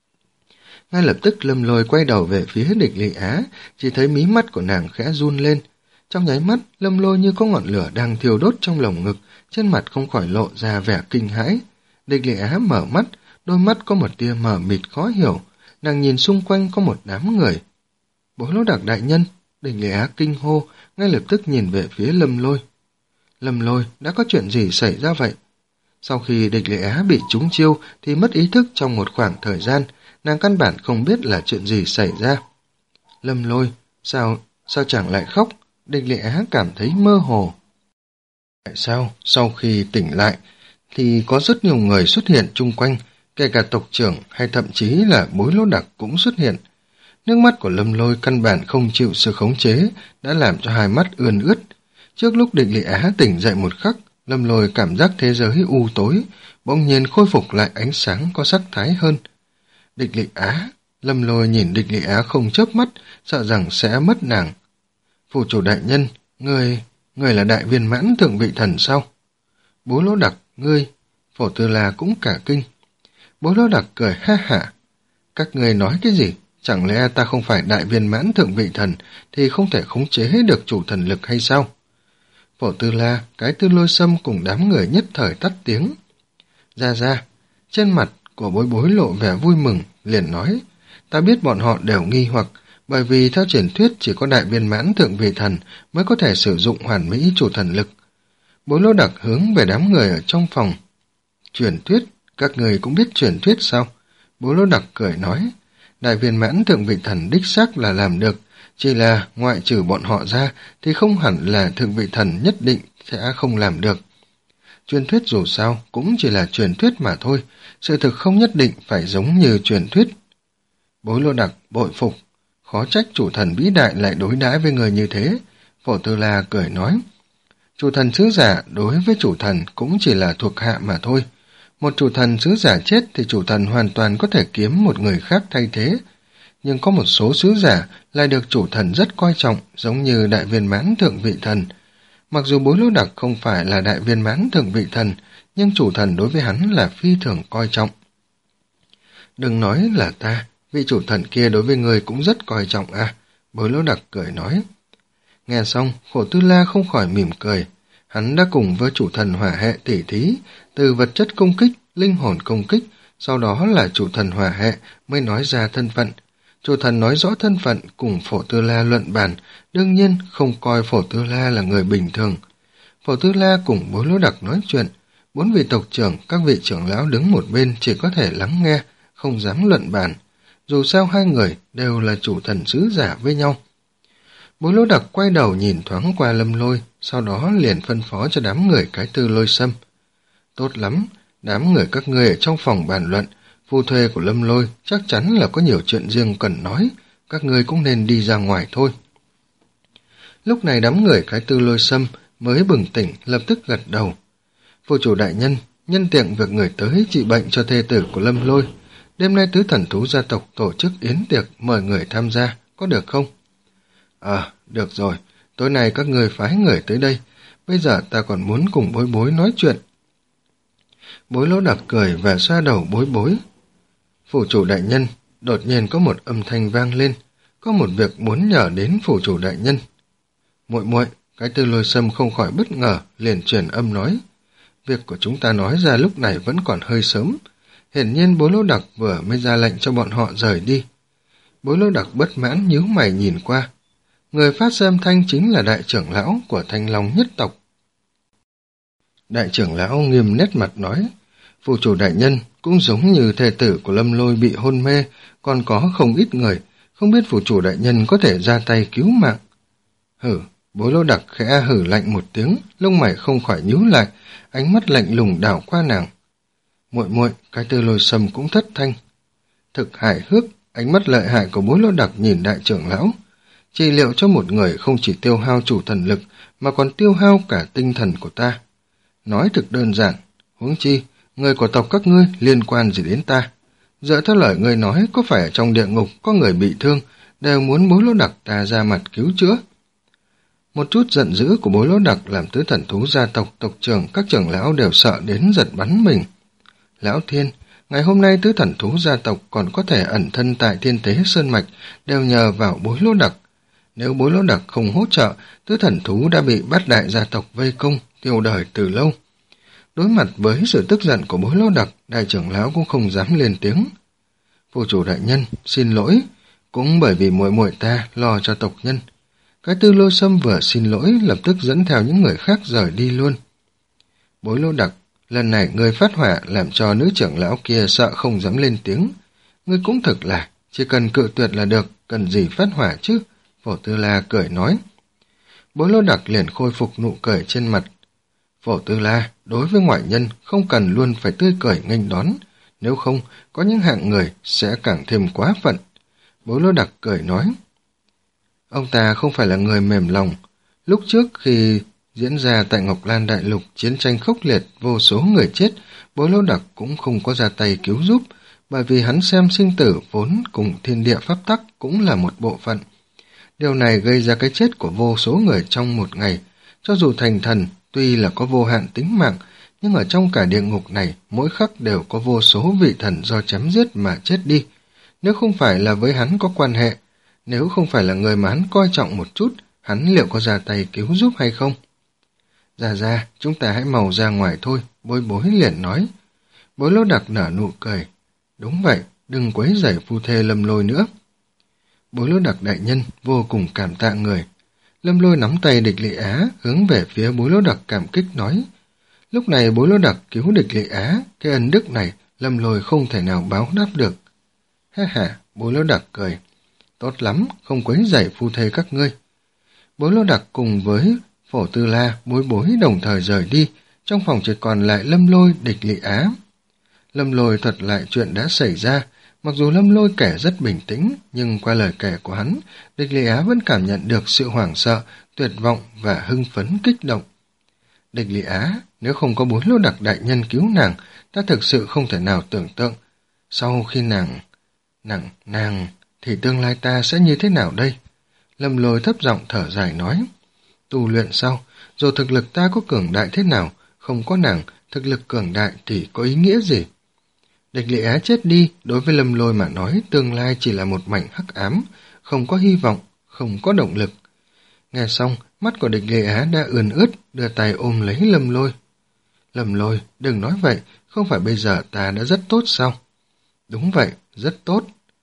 Speaker 1: Ngay lập tức Lâm Lôi quay đầu về phía địch Lị Á, chỉ thấy mí mắt của nàng khẽ run lên. Trong nháy mắt, Lâm Lôi như có ngọn lửa đang thiêu đốt trong lồng ngực, trên mặt không khỏi lộ ra vẻ kinh hãi. Địch Lị Á mở mắt, đôi mắt có một tia mờ mịt khó hiểu, nàng nhìn xung quanh có một đám người. Bố Lỗ Đặc đại nhân, địch Lị Á kinh hô, ngay lập tức nhìn về phía Lâm Lôi. Lâm Lôi, đã có chuyện gì xảy ra vậy? Sau khi địch Lị Á bị trúng chiêu thì mất ý thức trong một khoảng thời gian, nàng căn bản không biết là chuyện gì xảy ra. Lâm Lôi, sao, sao chẳng lại khóc? Địch Lị Á cảm thấy mơ hồ. Tại sao, sau khi tỉnh lại, thì có rất nhiều người xuất hiện chung quanh, kể cả tộc trưởng hay thậm chí là Bố Lỗ Đặc cũng xuất hiện. Nước mắt của Lâm Lôi căn bản không chịu sự khống chế, đã làm cho hai mắt ươn ướt. Trước lúc địch Lị Á tỉnh dậy một khắc, Lâm Lôi cảm giác thế giới u tối, bỗng nhiên khôi phục lại ánh sáng có sắc thái hơn. Địch Lị Á, Lâm Lôi nhìn địch Lị Á không chớp mắt, sợ rằng sẽ mất nàng. Phụ chủ đại nhân, ngươi, ngươi là đại viên mãn thượng vị thần sao? Bố Lỗ Đặc, ngươi, Phổ Tư La cũng cả kinh. Bố Lỗ Đặc cười ha hả. Các ngươi nói cái gì? Chẳng lẽ ta không phải đại viên mãn thượng vị thần thì không thể khống chế được chủ thần lực hay sao? Phổ Tư La, Cái Tư Lôi Sâm cùng đám người nhất thời tắt tiếng. Ra ra, trên mặt của Bối Bối lộ vẻ vui mừng, liền nói, ta biết bọn họ đều nghi hoặc, bởi vì theo truyền thuyết chỉ có đại viên mãn thượng vị thần mới có thể sử dụng hoàn mỹ chủ thần lực. Bối Lô Đặc hướng về đám người ở trong phòng. Truyền thuyết, các người cũng biết truyền thuyết sao? Bối Lô Đặc cười nói, đại viên mãn thượng vị thần đích xác là làm được, chỉ là ngoại trừ bọn họ ra thì không hẳn là thượng vị thần nhất định sẽ không làm được. Truyền thuyết dù sao cũng chỉ là truyền thuyết mà thôi, sự thực không nhất định phải giống như truyền thuyết. Bối Lô Đặc bội phục, khó trách chủ thần vĩ đại lại đối đãi với người như thế. Phổ Tư La cười nói, chủ thần sứ giả đối với chủ thần cũng chỉ là thuộc hạ mà thôi. Một chủ thần sứ giả chết thì chủ thần hoàn toàn có thể kiếm một người khác thay thế. Nhưng có một số sứ giả lại được chủ thần rất coi trọng, giống như đại viên mãn thượng vị thần. Mặc dù Bối Lô Đặc không phải là đại viên mãn thượng vị thần, nhưng chủ thần đối với hắn là phi thường coi trọng. Đừng nói là ta, vị chủ thần kia đối với người cũng rất coi trọng à, Bối Lô Đặc cười nói. Nghe xong, Phổ Tư La không khỏi mỉm cười. Hắn đã cùng với chủ thần hỏa hệ tỉ thí, từ vật chất công kích, linh hồn công kích, sau đó là chủ thần hỏa hệ mới nói ra thân phận. Chủ thần nói rõ thân phận cùng Phổ Tư La luận bàn, đương nhiên không coi Phổ Tư La là người bình thường. Phổ Tư La cùng Bối Lô Đặc nói chuyện, bốn vị tộc trưởng, các vị trưởng lão đứng một bên chỉ có thể lắng nghe, không dám luận bàn. Dù sao hai người đều là chủ thần sứ giả với nhau. Bối Lô Đặc quay đầu nhìn thoáng qua Lâm Lôi, sau đó liền phân phó cho đám người Cái Tư Lôi Sâm. Tốt lắm, đám người các ngươi ở trong phòng bàn luận, phu thuê của Lâm Lôi chắc chắn là có nhiều chuyện riêng cần nói, các ngươi cũng nên đi ra ngoài thôi. Lúc này đám người Cái Tư Lôi Sâm mới bừng tỉnh, lập tức gật đầu. Phu chủ đại nhân, nhân tiện việc người tới trị bệnh cho thê tử của Lâm Lôi, đêm nay tứ thần thú gia tộc tổ chức yến tiệc mời người tham gia, có được không? À, được rồi, tối nay các người phái người tới đây, bây giờ ta còn muốn cùng Bối Bối nói chuyện. Bối Lô Đặc cười và xoa đầu Bối Bối. Phủ chủ đại nhân, đột nhiên có một âm thanh vang lên, có một việc muốn nhờ đến phủ chủ đại nhân. Muội muội, Cái Tư Lôi Sâm không khỏi bất ngờ, liền truyền âm nói. Việc của chúng ta nói ra lúc này vẫn còn hơi sớm. Hiển nhiên Bối Lô Đặc vừa mới ra lệnh cho bọn họ rời đi. Bối Lô Đặc bất mãn nhíu mày nhìn qua. Người phát ra âm thanh chính là đại trưởng lão của Thanh Long nhất tộc. Đại trưởng lão nghiêm nét mặt nói, phụ chủ đại nhân cũng giống như thê tử của Lâm Lôi bị hôn mê, còn có không ít người, không biết phụ chủ đại nhân có thể ra tay cứu mạng. Hử, Bối Lô Đặc khẽ hử lạnh một tiếng, lông mày không khỏi nhíu lại, ánh mắt lạnh lùng đảo qua nàng. Muội muội, Cái Tư Lôi Sâm cũng thất thanh. Thực hài hước, ánh mắt lợi hại của Bối Lô Đặc nhìn đại trưởng lão. Trị liệu cho một người không chỉ tiêu hao chủ thần lực, mà còn tiêu hao cả tinh thần của ta. Nói thực đơn giản, huống chi, người của tộc các ngươi liên quan gì đến ta? Dựa theo lời ngươi nói, có phải ở trong địa ngục có người bị thương, đều muốn Bối Lô Đặc ta ra mặt cứu chữa? Một chút giận dữ của Bối Lô Đặc làm tứ thần thú gia tộc, tộc trưởng, các trưởng lão đều sợ đến giật bắn mình. Lão Thiên, ngày hôm nay tứ thần thú gia tộc còn có thể ẩn thân tại Thiên Tế Sơn Mạch, đều nhờ vào Bối Lô Đặc. Nếu Bối Lô Đặc không hỗ trợ, tứ thần thú đã bị bát đại gia tộc vây công, tiêu đời từ lâu. Đối mặt với sự tức giận của Bối Lô Đặc, đại trưởng lão cũng không dám lên tiếng. Phụ chủ đại nhân, xin lỗi, cũng bởi vì muội muội ta lo cho tộc nhân. Cái Tư Lôi Sâm vừa xin lỗi, lập tức dẫn theo những người khác rời đi luôn. Bối Lô Đặc, lần này ngươi phát hỏa làm cho nữ trưởng lão kia sợ không dám lên tiếng. Ngươi cũng thực là, chỉ cần cự tuyệt là được, cần gì phát hỏa chứ? Phổ Tư La cười nói. Bối Lô Đặc liền khôi phục nụ cười trên mặt. Phổ Tư La, đối với ngoại nhân không cần luôn phải tươi cười nghênh đón, nếu không có những hạng người sẽ càng thêm quá phận. Bối Lô Đặc cười nói. Ông ta không phải là người mềm lòng. Lúc trước khi diễn ra tại Ngọc Lan Đại Lục chiến tranh khốc liệt, vô số người chết, Bối Lô Đặc cũng không có ra tay cứu giúp, bởi vì hắn xem sinh tử vốn cùng thiên địa pháp tắc cũng là một bộ phận. Điều này gây ra cái chết của vô số người trong một ngày. Cho dù thành thần, tuy là có vô hạn tính mạng, nhưng ở trong cả địa ngục này, mỗi khắc đều có vô số vị thần do chém giết mà chết đi. Nếu không phải là với hắn có quan hệ, nếu không phải là người mà hắn coi trọng một chút, hắn liệu có ra tay cứu giúp hay không? Ra ra, chúng ta hãy màu ra ngoài thôi, Bối Bối liền nói. Bối Lô Đặc nở nụ cười. Đúng vậy, đừng quấy rầy phu thê Lâm Lôi nữa. Bối Lô Đặc đại nhân vô cùng cảm tạ người. Lâm Lôi nắm tay Địch Lị Á, hướng về phía Bối Lô Đặc cảm kích nói. Lúc này Bối Lô Đặc cứu Địch Lị Á, cái ân đức này Lâm Lôi không thể nào báo đáp được. Ha ha, Bối Lô Đặc cười. Tốt lắm, không quấy rầy phu thê các ngươi. Bối Lô Đặc cùng với Phổ Tư La, Bối Bối đồng thời rời đi, trong phòng chỉ còn lại Lâm Lôi, Địch Lị Á. Lâm Lôi thuật lại chuyện đã xảy ra, mặc dù Lâm Lôi kể rất bình tĩnh, nhưng qua lời kể của hắn, Địch Lị Á vẫn cảm nhận được sự hoảng sợ, tuyệt vọng và hưng phấn kích động. Địch Lị Á, nếu không có Bối Lô Đặc đại nhân cứu nàng, ta thực sự không thể nào tưởng tượng. Sau khi nàng, nàng, nàng, thì tương lai ta sẽ như thế nào đây? Lâm Lôi thấp giọng thở dài nói. Tu luyện sau, dù thực lực ta có cường đại thế nào, không có nàng, thực lực cường đại thì có ý nghĩa gì? Địch Lị Á chết đi, đối với Lâm Lôi mà nói, tương lai chỉ là một mảnh hắc ám, không có hy vọng, không có động lực. Nghe xong, mắt của Địch Lị Á đã ươn ướt, đưa tay ôm lấy Lâm Lôi. Lâm Lôi, đừng nói vậy, không phải bây giờ ta đã rất tốt sao? Đúng vậy, rất tốt.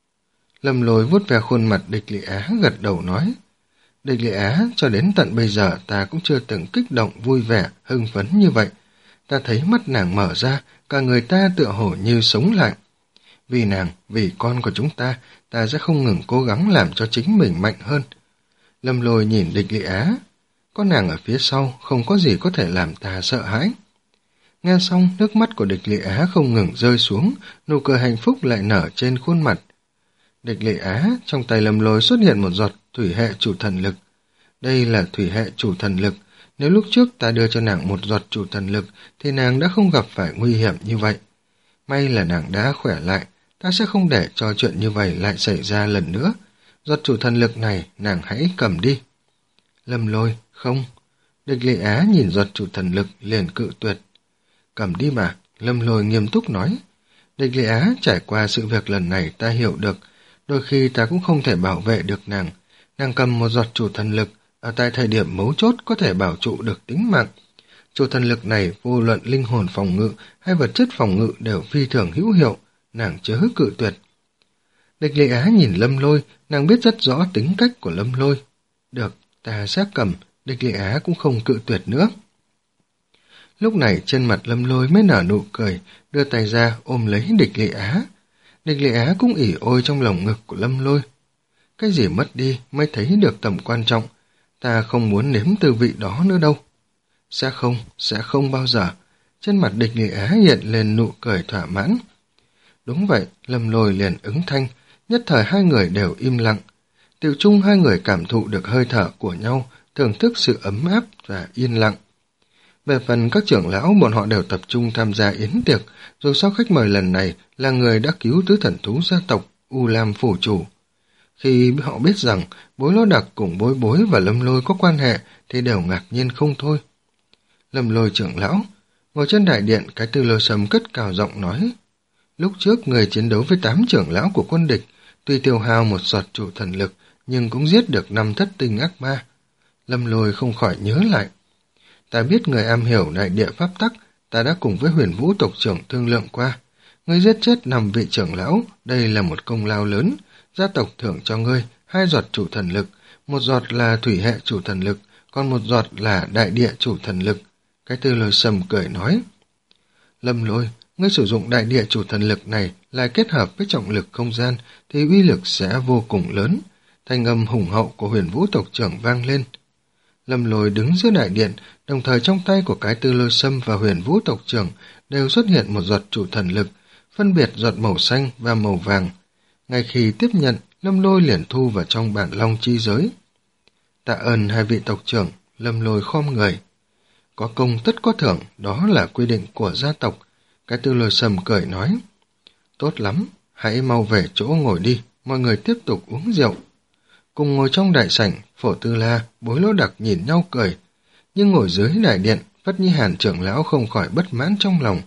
Speaker 1: Lâm Lôi vuốt về khuôn mặt Địch Lị Á gật đầu nói. Địch Lị Á, cho đến tận bây giờ ta cũng chưa từng kích động, vui vẻ, hưng phấn như vậy. Ta thấy mắt nàng mở ra, cả người ta tựa hồ như sống lại. Vì nàng, vì con của chúng ta, ta sẽ không ngừng cố gắng làm cho chính mình mạnh hơn. Lâm Lôi nhìn Địch Lị Á. Có nàng ở phía sau, không có gì có thể làm ta sợ hãi. Nghe xong, nước mắt của Địch Lị Á không ngừng rơi xuống, nụ cười hạnh phúc lại nở trên khuôn mặt. Địch Lị Á, trong tay Lâm Lôi xuất hiện một giọt thủy hệ chủ thần lực. Đây là thủy hệ chủ thần lực. Nếu lúc trước ta đưa cho nàng một giọt chủ thần lực, thì nàng đã không gặp phải nguy hiểm như vậy. May là nàng đã khỏe lại, ta sẽ không để cho chuyện như vậy lại xảy ra lần nữa. Giọt chủ thần lực này, nàng hãy cầm đi. Lâm Lôi, không. Địch Lị Á nhìn giọt chủ thần lực liền cự tuyệt. Cầm đi mà, Lâm Lôi nghiêm túc nói. Địch Lị Á, trải qua sự việc lần này ta hiểu được, đôi khi ta cũng không thể bảo vệ được nàng. Nàng cầm một giọt chủ thần lực, ở tại thời điểm mấu chốt có thể bảo trụ được tính mạng. Chủ thần lực này vô luận linh hồn phòng ngự hay vật chất phòng ngự đều phi thường hữu hiệu, nàng chớ cự tuyệt. Địch Lị Á nhìn Lâm Lôi, nàng biết rất rõ tính cách của Lâm Lôi. Được, ta sẽ cầm, Địch Lị Á cũng không cự tuyệt nữa. Lúc này trên mặt Lâm Lôi mới nở nụ cười, đưa tay ra ôm lấy Địch Lị Á. Địch Lị Á cũng ỉ ôi trong lồng ngực của Lâm Lôi. Cái gì mất đi mới thấy được tầm quan trọng, ta không muốn nếm tư vị đó nữa đâu. Sẽ không, sẽ không bao giờ. Trên mặt Địch Lị Á hiện lên nụ cười thỏa mãn. Đúng vậy, Lâm Lôi liền ứng thanh, nhất thời hai người đều im lặng. Tiểu chung hai người cảm thụ được hơi thở của nhau, thưởng thức sự ấm áp và yên lặng. Về phần các trưởng lão, bọn họ đều tập trung tham gia yến tiệc, dù sao khách mời lần này là người đã cứu tứ thần thú gia tộc U Lam phủ chủ. Khi họ biết rằng Bối Lô Đặc cùng Bối Bối và Lâm Lôi có quan hệ thì đều ngạc nhiên không thôi. Lâm Lôi trưởng lão, ngồi trên đại điện, cái Tư Lôi Sâm cất cao giọng nói. Lúc trước người chiến đấu với tám trưởng lão của quân địch, tuy tiêu hao một giọt chủ thần lực, nhưng cũng giết được năm thất tinh ác ma. Lâm Lôi không khỏi nhớ lại. Ta biết người am hiểu đại địa pháp tắc, ta đã cùng với Huyền Vũ tộc trưởng thương lượng qua. Ngươi giết chết năm vị trưởng lão, đây là một công lao lớn. Gia tộc thưởng cho ngươi hai giọt chủ thần lực, một giọt là thủy hệ chủ thần lực, còn một giọt là đại địa chủ thần lực. Cái Tư Lôi Sâm cười nói. Lâm Lôi, ngươi sử dụng đại địa chủ thần lực này lại kết hợp với trọng lực không gian thì uy lực sẽ vô cùng lớn. Thanh âm hùng hậu của Huyền Vũ tộc trưởng vang lên. Lâm Lôi đứng giữa đại điện, đồng thời trong tay của cái Tư Lôi Sâm và Huyền Vũ tộc trưởng đều xuất hiện một giọt chủ thần lực, phân biệt giọt màu xanh và màu vàng. Ngay khi tiếp nhận, Lâm Lôi liền thu vào trong bản long chi giới. Tạ ơn hai vị tộc trưởng, Lâm Lôi khom người. Có công tất có thưởng, đó là quy định của gia tộc. Cái Tư Lôi Sâm cười nói. Tốt lắm, hãy mau về chỗ ngồi đi, mọi người tiếp tục uống rượu. Cùng ngồi trong đại sảnh, Phổ Tư La, Bối Lô Đặc nhìn nhau cười. Nhưng ngồi dưới đại điện, Phất Nhi Hàn trưởng lão không khỏi bất mãn trong lòng.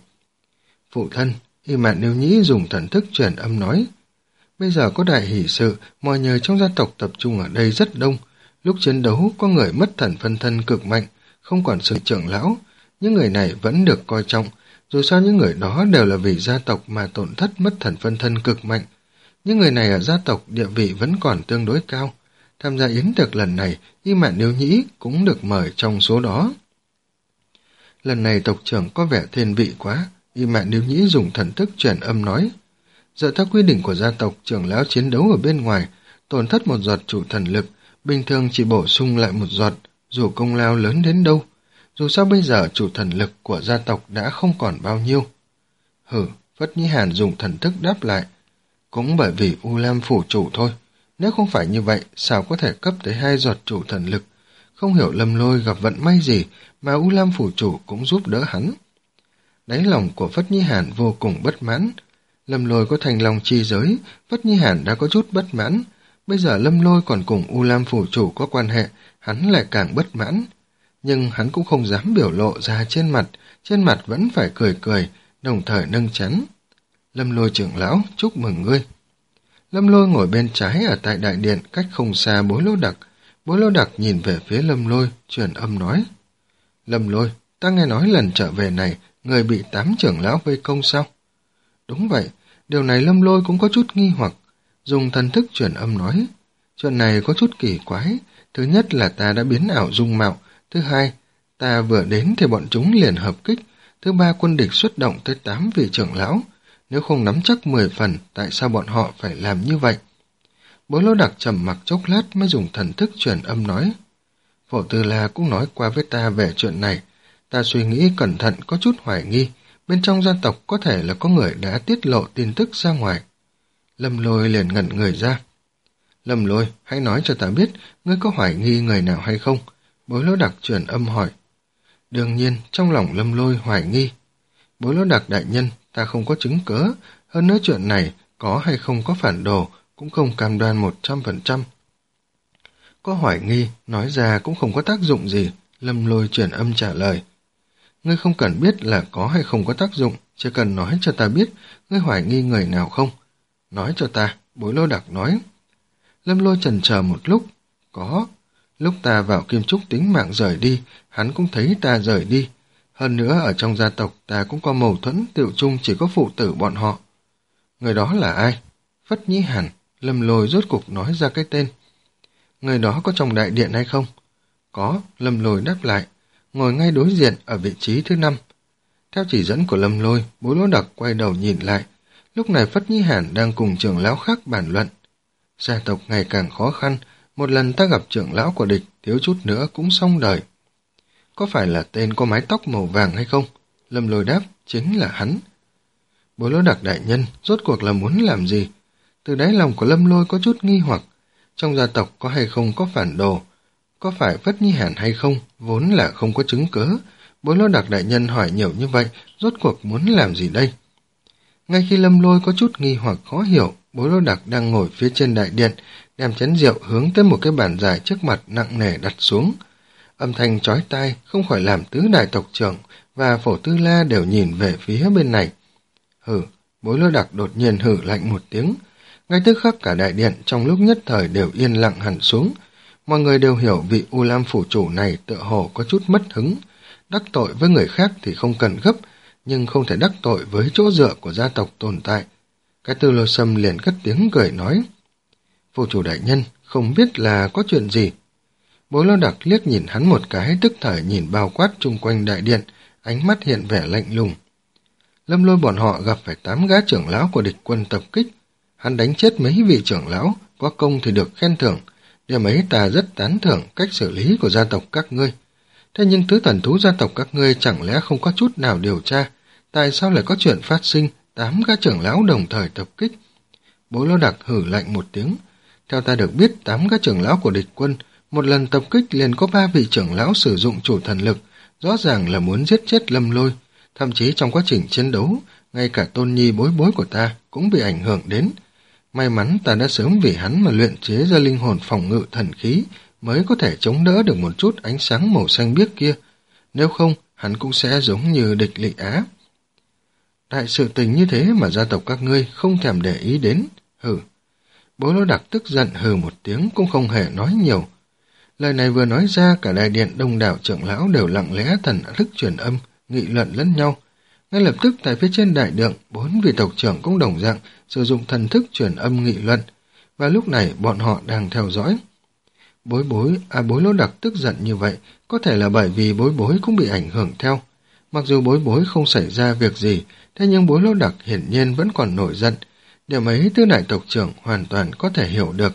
Speaker 1: Phụ thân, Y Mạn Niêu Nhĩ dùng thần thức truyền âm nói. Bây giờ có đại hỷ sự, mọi người trong gia tộc tập trung ở đây rất đông. Lúc chiến đấu có người mất thần phân thân cực mạnh, không còn sự trưởng lão. Những người này vẫn được coi trọng, dù sao những người đó đều là vì gia tộc mà tổn thất mất thần phân thân cực mạnh. Những người này ở gia tộc địa vị vẫn còn tương đối cao. Tham gia yến tiệc lần này, Y Mạn Nếu Nhĩ cũng được mời trong số đó. Lần này tộc trưởng có vẻ thiên vị quá, Y Mạn Nếu Nhĩ dùng thần thức truyền âm nói. Dựa theo quy định của gia tộc, trưởng lão chiến đấu ở bên ngoài, tổn thất một giọt chủ thần lực, bình thường chỉ bổ sung lại một giọt, dù công lao lớn đến đâu. Dù sao bây giờ chủ thần lực của gia tộc đã không còn bao nhiêu. Hử, Phất Nhĩ Hàn dùng thần thức đáp lại. Cũng bởi vì U Lam phủ chủ thôi. Nếu không phải như vậy, sao có thể cấp tới hai giọt chủ thần lực? Không hiểu Lâm Lôi gặp vận may gì mà U Lam phủ chủ cũng giúp đỡ hắn. Đáy lòng của Phất Nhĩ Hàn vô cùng bất mãn. Lâm Lôi có thành lòng chi giới, Phất Nhĩ Hàn đã có chút bất mãn. Bây giờ Lâm Lôi còn cùng U Lam phủ chủ có quan hệ, hắn lại càng bất mãn. Nhưng hắn cũng không dám biểu lộ ra trên mặt, trên mặt vẫn phải cười cười, đồng thời nâng chán. Lâm Lôi trưởng lão, chúc mừng ngươi. Lâm Lôi ngồi bên trái ở tại đại điện cách không xa Bối Lô Đặc. Bối Lô Đặc nhìn về phía Lâm Lôi, truyền âm nói. Lâm Lôi, ta nghe nói lần trở về này, người bị tám trưởng lão vây công sao? Đúng vậy, điều này Lâm Lôi cũng có chút nghi hoặc. Dùng thần thức truyền âm nói. Chuyện này có chút kỳ quái. Thứ nhất là ta đã biến ảo dung mạo. Thứ hai, ta vừa đến thì bọn chúng liền hợp kích. Thứ ba, quân địch xuất động tới tám vị trưởng lão. Nếu không nắm chắc mười phần, tại sao bọn họ phải làm như vậy? Bối Lô Đặc trầm mặc chốc lát mới dùng thần thức truyền âm nói. Phổ Tư La cũng nói qua với ta về chuyện này. Ta suy nghĩ cẩn thận có chút hoài nghi. Bên trong gia tộc có thể là có người đã tiết lộ tin tức ra ngoài. Lâm Lôi liền ngẩn người ra. Lâm Lôi, hãy nói cho ta biết, ngươi có hoài nghi người nào hay không? Bối Lô Đặc truyền âm hỏi. Đương nhiên, trong lòng Lâm Lôi hoài nghi. Bối Lô Đặc đại nhân, ta không có chứng cớ, hơn nữa chuyện này có hay không có phản đồ cũng không cam đoan một trăm phần trăm. Có hoài nghi, nói ra cũng không có tác dụng gì, Lâm Lôi truyền âm trả lời. Ngươi không cần biết là có hay không có tác dụng, chỉ cần nói cho ta biết ngươi hoài nghi người nào không. Nói cho ta, Bối Lô Đặc nói. Lâm Lôi chần chờ một lúc, có. Lúc ta vào Kim Trúc tính mạng rời đi, hắn cũng thấy ta rời đi. Hơn nữa ở trong gia tộc ta cũng có mâu thuẫn, tự chung chỉ có phụ tử bọn họ. Người đó là ai? Phất Nhĩ Hàn. Lâm Lôi rốt cục nói ra cái tên. Người đó có trong đại điện hay không? Có, Lâm Lôi đáp lại. Ngồi ngay đối diện ở vị trí thứ năm. Theo chỉ dẫn của Lâm Lôi, Bối Lô Đặc quay đầu nhìn lại. Lúc này Phất Nhĩ Hàn đang cùng trưởng lão khác bàn luận. Gia tộc ngày càng khó khăn, một lần ta gặp trưởng lão của địch, thiếu chút nữa cũng xong đời. Có phải là tên có mái tóc màu vàng hay không? Lâm Lôi đáp, chính là hắn. Bối Lô Đặc đại nhân, rốt cuộc là muốn làm gì? Từ đáy lòng của Lâm Lôi có chút nghi hoặc. Trong gia tộc có hay không có phản đồ? Có phải Phất Nhĩ Hàn hay không? Vốn là không có chứng cớ. Bối Lô Đặc đại nhân hỏi nhiều như vậy, rốt cuộc muốn làm gì đây? Ngay khi Lâm Lôi có chút nghi hoặc khó hiểu, Bối Lô Đặc đang ngồi phía trên đại điện, đem chén rượu hướng tới một cái bàn dài trước mặt nặng nề đặt xuống. Âm thanh chói tai không khỏi làm tứ đại tộc trưởng và Phổ Tư La đều nhìn về phía bên này. Hử, Bối Lô Đặc đột nhiên hử lạnh một tiếng. Ngay tức khắc cả đại điện trong lúc nhất thời đều yên lặng hẳn xuống. Mọi người đều hiểu vị U Lam phủ chủ này tựa hồ có chút mất hứng. Đắc tội với người khác thì không cần gấp, nhưng không thể đắc tội với chỗ dựa của gia tộc tồn tại. Cái Tư Lô Sâm liền cất tiếng cười nói. Phủ chủ đại nhân, không biết là có chuyện gì. Bối Lô Đặc liếc nhìn hắn một cái, tức thời nhìn bao quát chung quanh đại điện, ánh mắt hiện vẻ lạnh lùng. Lâm Lôi bọn họ gặp phải tám gã trưởng lão của địch quân tập kích. Hắn đánh chết mấy vị trưởng lão, có công thì được khen thưởng. Điểm ấy ta rất tán thưởng cách xử lý của gia tộc các ngươi. Thế nhưng tứ thần thú gia tộc các ngươi chẳng lẽ không có chút nào điều tra? Tại sao lại có chuyện phát sinh tám gã trưởng lão đồng thời tập kích? Bối Lô Đặc hử lạnh một tiếng. Theo ta được biết, tám gã trưởng lão của địch quân, một lần tập kích liền có ba vị trưởng lão sử dụng chủ thần lực, rõ ràng là muốn giết chết Lâm Lôi. Thậm chí trong quá trình chiến đấu, ngay cả tôn nhi bối bối của ta cũng bị ảnh hưởng đến. May mắn ta đã sớm vì hắn mà luyện chế ra linh hồn phòng ngự thần khí, mới có thể chống đỡ được một chút ánh sáng màu xanh biếc kia. Nếu không, hắn cũng sẽ giống như địch Lị Á. Đại sự tình như thế mà gia tộc các ngươi không thèm để ý đến. Hừ. Bối Lô Đặc tức giận hừ một tiếng cũng không hề nói nhiều. Lời này vừa nói ra, cả đại điện đông đảo trưởng lão đều lặng lẽ thần thức truyền âm, nghị luận lẫn nhau. Ngay lập tức tại phía trên đại điện, bốn vị tộc trưởng cũng đồng dạng sử dụng thần thức truyền âm nghị luận, và lúc này bọn họ đang theo dõi. Bối bối, à Bối Lỗ Đặc tức giận như vậy, có thể là bởi vì bối bối cũng bị ảnh hưởng theo. Mặc dù bối bối không xảy ra việc gì, thế nhưng Bối Lỗ Đặc hiển nhiên vẫn còn nổi giận. Điểm ấy tứ đại tộc trưởng hoàn toàn có thể hiểu được.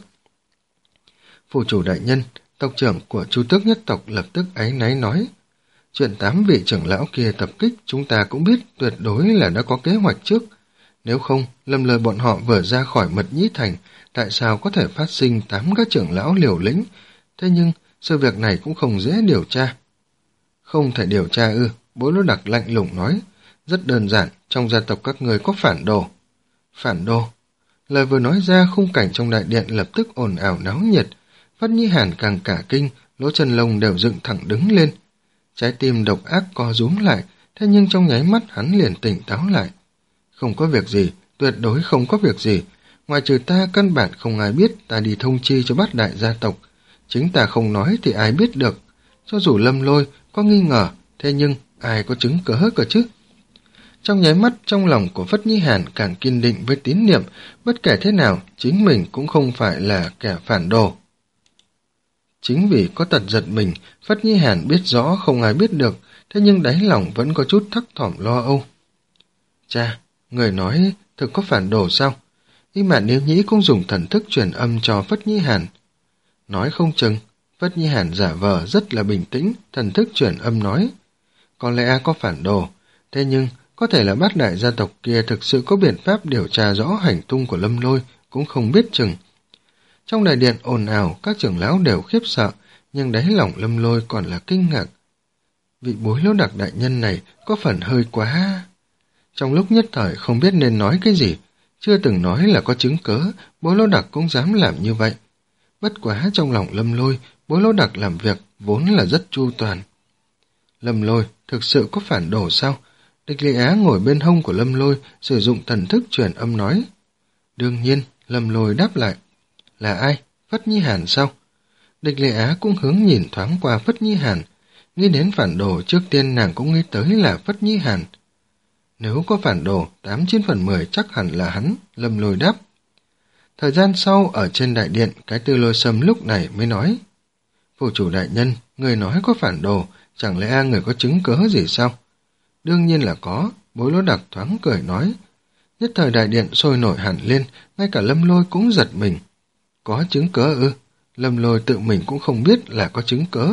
Speaker 1: Phụ chủ đại nhân, tộc trưởng của Chu Tước nhất tộc lập tức áy náy nói, chuyện tám vị trưởng lão kia tập kích chúng ta cũng biết tuyệt đối là đã có kế hoạch trước. Nếu không, lầm lời bọn họ vừa ra khỏi Mật Nhĩ Thành, tại sao có thể phát sinh tám các trưởng lão liều lĩnh? Thế nhưng, sự việc này cũng không dễ điều tra. Không thể điều tra ư? Bối Lỗ Đặc lạnh lùng nói. Rất đơn giản, trong gia tộc các người có phản đồ. Phản đồ? Lời vừa nói ra, khung cảnh trong đại điện lập tức ồn ào náo nhiệt. Phất Nhĩ Hàn càng cả kinh, lỗ chân lông đều dựng thẳng đứng lên. Trái tim độc ác co rúm lại, thế nhưng trong nháy mắt hắn liền tỉnh táo lại. Không có việc gì, tuyệt đối không có việc gì. Ngoài trừ ta, căn bản không ai biết ta đi thông chi cho bát đại gia tộc. Chính ta không nói thì ai biết được. Cho dù Lâm Lôi có nghi ngờ, thế nhưng ai có chứng cớ cơ chứ? Trong nháy mắt, trong lòng của Phất Nhĩ Hàn càng kiên định với tín niệm, bất kể thế nào, chính mình cũng không phải là kẻ phản đồ. Chính vì có tật giật mình, Phất Nhĩ Hàn biết rõ không ai biết được, thế nhưng đáy lòng vẫn có chút thấp thỏm lo âu. Cha, người nói thực có phản đồ sao? Y Mạn Nếu Nhĩ cũng dùng thần thức truyền âm cho Phất Nhĩ Hàn. Nói không chừng, Phất Nhĩ Hàn giả vờ rất là bình tĩnh, thần thức truyền âm nói. Có lẽ có phản đồ, thế nhưng có thể là bát đại gia tộc kia thực sự có biện pháp điều tra rõ hành tung của Lâm Lôi, cũng không biết chừng. Trong đại điện ồn ào, các trưởng lão đều khiếp sợ, nhưng đáy lòng Lâm Lôi còn là kinh ngạc. Vị Bối Lỗ Đặc đại nhân này có phần hơi quá. Trong lúc nhất thời không biết nên nói cái gì, chưa từng nói là có chứng cớ, Bối Lỗ Đặc cũng dám làm như vậy. Bất quá trong lòng Lâm Lôi, Bối Lỗ Đặc làm việc vốn là rất chu toàn. Lâm Lôi thực sự có phản đồ sao? Địch Lệ Á ngồi bên hông của Lâm Lôi, sử dụng thần thức truyền âm nói. Đương nhiên, Lâm Lôi đáp lại. Là ai? Phất Nhĩ Hàn sao? Địch Lệ Á cũng hướng nhìn thoáng qua Phất Nhĩ Hàn. Nghĩ đến phản đồ, trước tiên nàng cũng nghĩ tới là Phất Nhĩ Hàn. Nếu có phản đồ, tám chín phần mười chắc hẳn là hắn, Lâm Lôi đáp. Thời gian sau, ở trên đại điện, cái Tư Lôi Sâm lúc này mới nói. Phụ chủ đại nhân, người nói có phản đồ, chẳng lẽ người có chứng cớ gì sao? Đương nhiên là có, Bối Lỗ Đặc thoáng cười nói. Nhất thời đại điện sôi nổi hẳn lên, ngay cả Lâm Lôi cũng giật mình. Có chứng cớ ư? Lâm Lôi tự mình cũng không biết là có chứng cớ.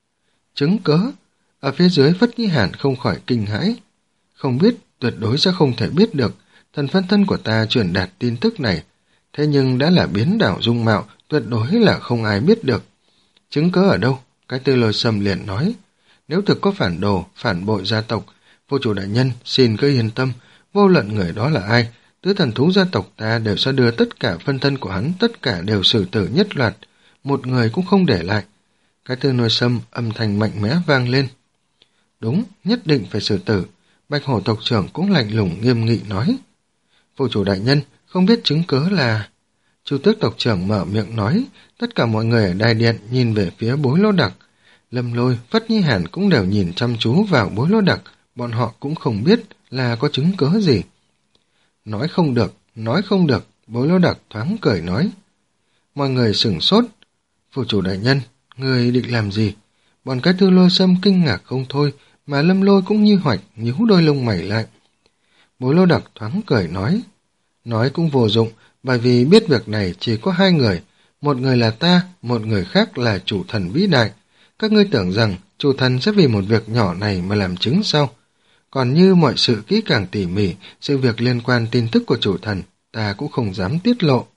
Speaker 1: Chứng cớ? Ở phía dưới Phất Nhĩ Hàn không khỏi kinh hãi. Không biết, tuyệt đối sẽ không thể biết được. Thần phân thân của ta truyền đạt tin tức này. Thế nhưng đã là biến đảo dung mạo, tuyệt đối là không ai biết được. Chứng cớ ở đâu? Cái Tư Lôi Sâm liền nói. Nếu thực có phản đồ, phản bội gia tộc, vô chủ đại nhân xin cứ yên tâm, vô luận người đó là ai, tứ thần thú gia tộc ta đều sẽ đưa tất cả phân thân của hắn, tất cả đều xử tử nhất loạt, một người cũng không để lại. Cái Tư Lôi Sâm âm thanh mạnh mẽ vang lên. Đúng, nhất định phải xử tử. Bạch Hổ tộc trưởng cũng lạnh lùng nghiêm nghị nói. Phụ chủ đại nhân, không biết chứng cớ là... Chu Tước tộc trưởng mở miệng nói, tất cả mọi người ở đại điện nhìn về phía Bối Lỗ Đặc. Lâm Lôi, Phất Nhĩ Hàn cũng đều nhìn chăm chú vào Bối Lỗ Đặc, bọn họ cũng không biết là có chứng cớ gì. Nói không được, nói không được, Bối Lỗ Đặc thoáng cười nói. Mọi người sửng sốt. Phụ chủ đại nhân, người định làm gì? Bọn cái Tư Lôi Sâm kinh ngạc không thôi, mà Lâm Lôi cũng như hoạch, nhíu đôi lông mày lại. Bối Lỗ Đặc thoáng cười nói. Nói cũng vô dụng, bởi vì biết việc này chỉ có hai người, một người là ta, một người khác là chủ thần vĩ đại. Các ngươi tưởng rằng chủ thần sẽ vì một việc nhỏ này mà làm chứng sao? Còn như mọi sự kỹ càng tỉ mỉ, sự việc liên quan tin tức của chủ thần, ta cũng không dám tiết lộ.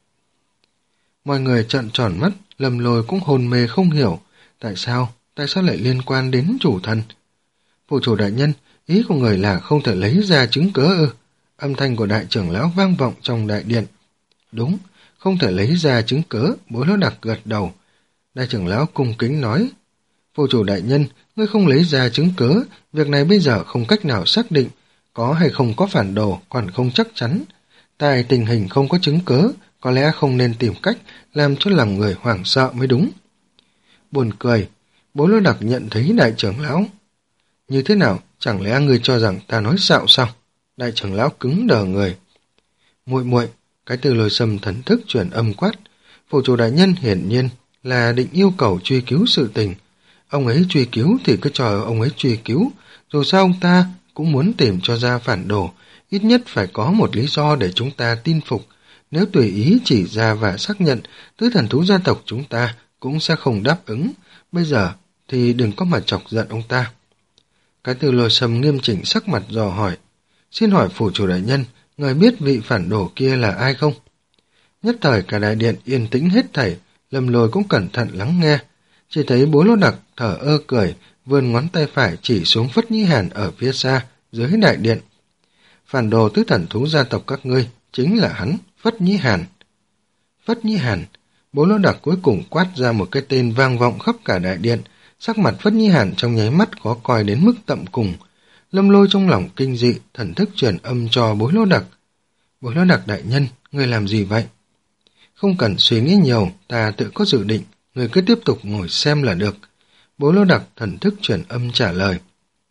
Speaker 1: Mọi người trợn tròn mắt, Lâm Lôi cũng hồn mê không hiểu. Tại sao? Tại sao lại liên quan đến chủ thần? Phụ chủ đại nhân, ý của người là không thể lấy ra chứng cớ ư? Âm thanh của đại trưởng lão vang vọng trong đại điện. Đúng, không thể lấy ra chứng cớ, Bối Lỗ Đặc gật đầu. Đại trưởng lão cung kính nói. Phụ chủ đại nhân, ngươi không lấy ra chứng cớ, việc này bây giờ không cách nào xác định, có hay không có phản đồ còn không chắc chắn. Tại tình hình không có chứng cớ, có lẽ không nên tìm cách làm cho lòng người hoảng sợ mới đúng. buồn cười. Bố Lô Đặc nhận thấy đại trưởng lão. Như thế nào, chẳng lẽ ngươi cho rằng ta nói xạo sao? Đại trưởng lão cứng đờ người. Muội muội, cái từ Lôi Sâm thần thức truyền âm quát. Phủ chủ đại nhân hiển nhiên là định yêu cầu truy cứu sự tình. Ông ấy truy cứu thì cứ cho ông ấy truy cứu, dù sao ông ta cũng muốn tìm cho ra phản đồ, ít nhất phải có một lý do để chúng ta tin phục. Nếu tùy ý chỉ ra và xác nhận, tứ thần thú gia tộc chúng ta cũng sẽ không đáp ứng. Bây giờ thì đừng có mà chọc giận ông ta. Cái từ Lôi Sâm nghiêm chỉnh sắc mặt dò hỏi. Xin hỏi phủ chủ đại nhân, người biết vị phản đồ kia là ai không? Nhất thời cả đại điện yên tĩnh hết thảy, Lâm Lôi cũng cẩn thận lắng nghe. Chỉ thấy Bố Lô Đặc thở ơ cười, vươn ngón tay phải chỉ xuống Phất Nhi Hàn ở phía xa, dưới đại điện. Phản đồ tứ thần thú gia tộc các ngươi, chính là hắn, Phất Nhi Hàn. Phất Nhi Hàn, Bố Lô Đặc cuối cùng quát ra một cái tên vang vọng khắp cả đại điện, sắc mặt Phất Nhi Hàn trong nháy mắt khó coi đến mức tận cùng. Lâm Lôi trong lòng kinh dị, thần thức truyền âm cho Bố Lô Đặc. Bố Lô Đặc đại nhân, ngươi làm gì vậy? Không cần suy nghĩ nhiều, ta tự có dự định, người cứ tiếp tục ngồi xem là được. Bố Lô Đặc thần thức truyền âm trả lời.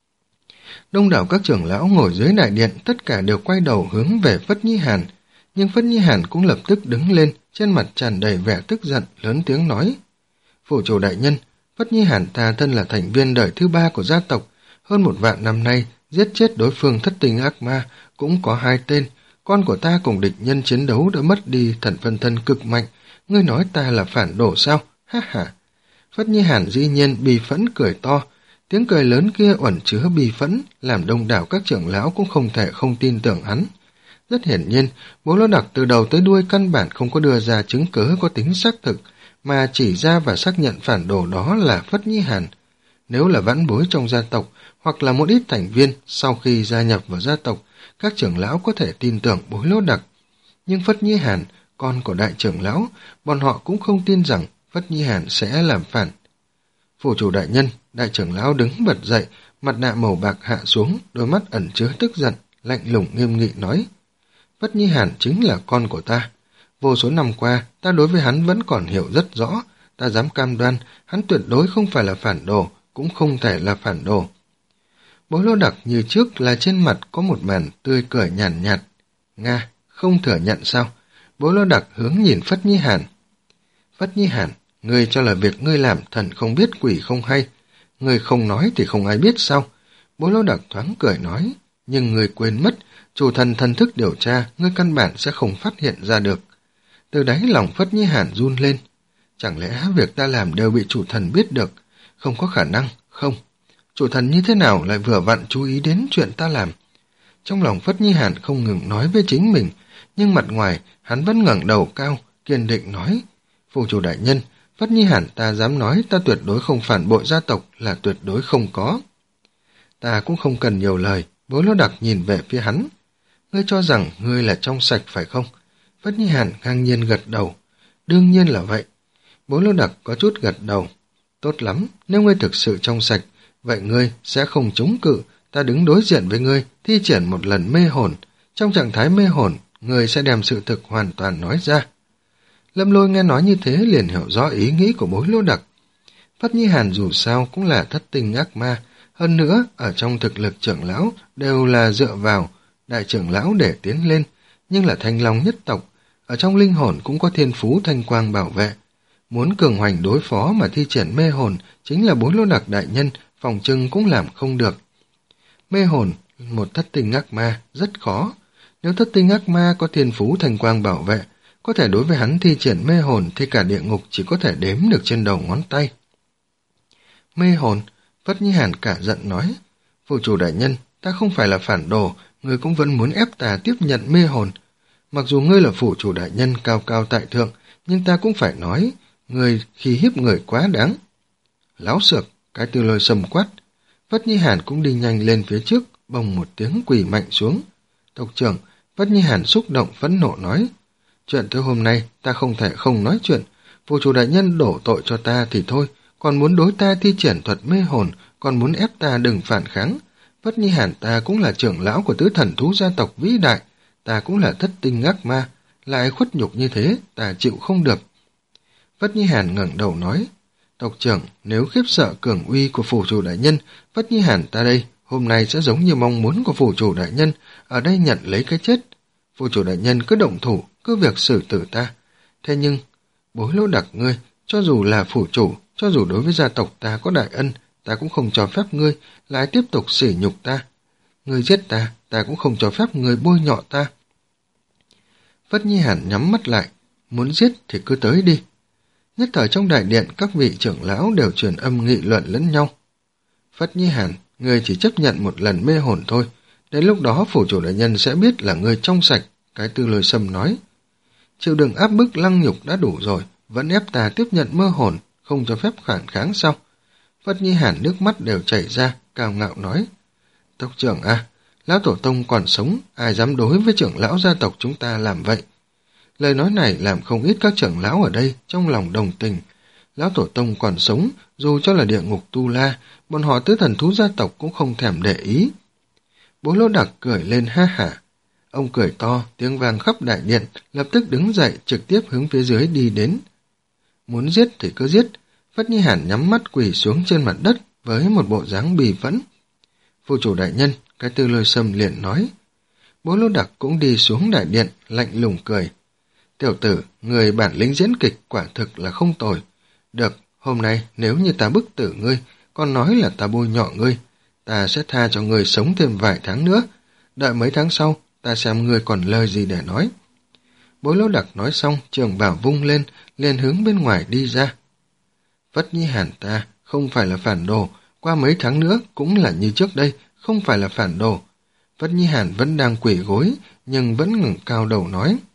Speaker 1: Đông đảo các trưởng lão ngồi dưới đại điện, tất cả đều quay đầu hướng về Phất Nhi Hàn, nhưng Phất Nhi Hàn cũng lập tức đứng lên, trên mặt tràn đầy vẻ tức giận, lớn tiếng nói. Phủ chủ đại nhân, Phất Nhi Hàn ta thân là thành viên đời thứ ba của gia tộc, hơn một vạn năm nay, giết chết đối phương thất tình ác ma, cũng có hai tên. Con của ta cùng địch nhân chiến đấu đã mất đi thần phân thân cực mạnh, ngươi nói ta là phản đồ sao? Ha ha! Phất Nhi Hàn dĩ nhiên bì phẫn cười to, tiếng cười lớn kia uẩn chứa bì phẫn, làm đông đảo các trưởng lão cũng không thể không tin tưởng hắn. Rất hiển nhiên, Bố Lô Đặc từ đầu tới đuôi căn bản không có đưa ra chứng cớ có tính xác thực, mà chỉ ra và xác nhận phản đồ đó là Phất Nhi Hàn. Nếu là vãn bối trong gia tộc, hoặc là một ít thành viên sau khi gia nhập vào gia tộc, các trưởng lão có thể tin tưởng Bố Lô Đặc. Nhưng Phất Nhi Hàn, con của đại trưởng lão, bọn họ cũng không tin rằng Phất Nhi Hàn sẽ làm phản. Phủ chủ đại nhân, đại trưởng lão đứng bật dậy, mặt nạ màu bạc hạ xuống, đôi mắt ẩn chứa tức giận, lạnh lùng nghiêm nghị nói. Phất Nhi Hàn chính là con của ta. Vô số năm qua, ta đối với hắn vẫn còn hiểu rất rõ, ta dám cam đoan, hắn tuyệt đối không phải là phản đồ, cũng không thể là phản đồ. Bố Lô Đặc như trước là trên mặt có một màn tươi cười nhàn nhạt, nhạt. Nga, không thừa nhận sao? Bố Lô Đặc hướng nhìn Phất Nhi Hàn. Phất Nhi Hàn, ngươi cho là việc ngươi làm thần không biết quỷ không hay. Ngươi không nói thì không ai biết sao? Bố Lô Đặc thoáng cười nói, nhưng ngươi quên mất, chủ thần thần thức điều tra, ngươi căn bản sẽ không phát hiện ra được. Từ đáy lòng Phất Nhi Hàn run lên. Chẳng lẽ việc ta làm đều bị chủ thần biết được? Không có khả năng, không. Chủ thần như thế nào lại vừa vặn chú ý đến chuyện ta làm? Trong lòng Phất Nhi Hàn không ngừng nói với chính mình, nhưng mặt ngoài hắn vẫn ngẩng đầu cao, kiên định nói. Phủ chủ đại nhân, Phất Nhi Hàn ta dám nói ta tuyệt đối không phản bội gia tộc là tuyệt đối không có. Ta cũng không cần nhiều lời, Bố Lô Đặc nhìn về phía hắn. Ngươi cho rằng ngươi là trong sạch phải không? Phất Nhi Hàn ngang nhiên gật đầu. Đương nhiên là vậy. Bố Lô Đặc có chút gật đầu. Tốt lắm, nếu ngươi thực sự trong sạch, vậy ngươi sẽ không chống cự, ta đứng đối diện với ngươi, thi triển một lần mê hồn. Trong trạng thái mê hồn, ngươi sẽ đem sự thực hoàn toàn nói ra. Lâm Lôi nghe nói như thế liền hiểu rõ ý nghĩ của Bố Lô Đặc. Phất Nhi Hàn dù sao cũng là thất tinh ác ma, hơn nữa ở trong thực lực trưởng lão đều là dựa vào đại trưởng lão để tiến lên, nhưng là thanh long nhất tộc, ở trong linh hồn cũng có thiên phú thanh quang bảo vệ. Muốn cường hoành đối phó mà thi triển mê hồn chính là Bố Lô Đặc đại nhân, phòng trưng cũng làm không được. Mê hồn, một thất tinh ác ma, rất khó. Nếu thất tinh ác ma có thiên phú thanh quang bảo vệ, có thể đối với hắn thi triển mê hồn thì cả địa ngục chỉ có thể đếm được trên đầu ngón tay. Mê hồn, Phất Nhi Hàn cả giận nói. Phủ chủ đại nhân, ta không phải là phản đồ, ngươi cũng vẫn muốn ép ta tiếp nhận mê hồn. Mặc dù ngươi là phủ chủ đại nhân cao cao tại thượng, nhưng ta cũng phải nói, ngươi khi hiếp người quá đáng. Láo xược, cái từ Lôi Sâm quát. Phất Nhi Hàn cũng đi nhanh lên phía trước, bồng một tiếng quỳ mạnh xuống. Tộc trưởng, Phất Nhi Hàn xúc động phẫn nộ nói. Chuyện tới hôm nay, ta không thể không nói chuyện. Phủ chủ đại nhân đổ tội cho ta thì thôi, còn muốn đối ta thi triển thuật mê hồn, còn muốn ép ta đừng phản kháng. Phất Nhi Hàn ta cũng là trưởng lão của tứ thần thú gia tộc vĩ đại, ta cũng là thất tinh ác ma, lại khuất nhục như thế, ta chịu không được. Phất Nhi Hàn ngẩng đầu nói, Tộc trưởng, nếu khiếp sợ cường uy của phủ chủ đại nhân, Phất Nhi Hàn ta đây, hôm nay sẽ giống như mong muốn của phủ chủ đại nhân, ở đây nhận lấy cái chết. Phủ chủ đại nhân cứ động thủ, cứ việc xử tử ta. Thế nhưng, Bối Lỗ Đặc ngươi, cho dù là phủ chủ, cho dù đối với gia tộc ta có đại ân, ta cũng không cho phép ngươi lại tiếp tục sỉ nhục ta. Ngươi giết ta, ta cũng không cho phép ngươi bôi nhọ ta. Phất Nhi Hàn nhắm mắt lại, muốn giết thì cứ tới đi. Nhất thời trong đại điện, các vị trưởng lão đều truyền âm nghị luận lẫn nhau. Phất Nhi Hàn, ngươi chỉ chấp nhận một lần mê hồn thôi, đến lúc đó phủ chủ đại nhân sẽ biết là ngươi trong sạch, cái Tư Lôi Sâm nói. Chịu đựng áp bức lăng nhục đã đủ rồi, vẫn ép ta tiếp nhận mơ hồn, không cho phép phản kháng sao? Phất Nhi Hàn nước mắt đều chảy ra, cao ngạo nói. Tộc trưởng à, lão tổ tông còn sống, ai dám đối với trưởng lão gia tộc chúng ta làm vậy? Lời nói này làm không ít các trưởng lão ở đây trong lòng đồng tình. Lão tổ tông còn sống, dù cho là địa ngục tu la, bọn họ tứ thần thú gia tộc cũng không thèm để ý. Bố Lỗ Đặc cười lên ha hả. Ông cười to, tiếng vang khắp đại điện, lập tức đứng dậy trực tiếp hướng phía dưới đi đến. Muốn giết thì cứ giết. Phất Nhi Hàn nhắm mắt quỳ xuống trên mặt đất với một bộ dáng bì phẫn. Phu chủ đại nhân, cái Tư Lôi Sâm liền nói. Bố Lỗ Đặc cũng đi xuống đại điện, lạnh lùng cười. Tiểu tử, người bản lĩnh diễn kịch quả thực là không tồi. Được, hôm nay nếu như ta bức tử ngươi, còn nói là ta bôi nhọ ngươi, ta sẽ tha cho ngươi sống thêm vài tháng nữa. Đợi mấy tháng sau, ta xem ngươi còn lời gì để nói. Bối Lỗ Đặc nói xong, trường bảo vung lên, liền hướng bên ngoài đi ra. Phất Nhi Hàn ta không phải là phản đồ, qua mấy tháng nữa cũng là như trước đây, không phải là phản đồ. Phất Nhi Hàn vẫn đang quỳ gối, nhưng vẫn ngẩng cao đầu nói.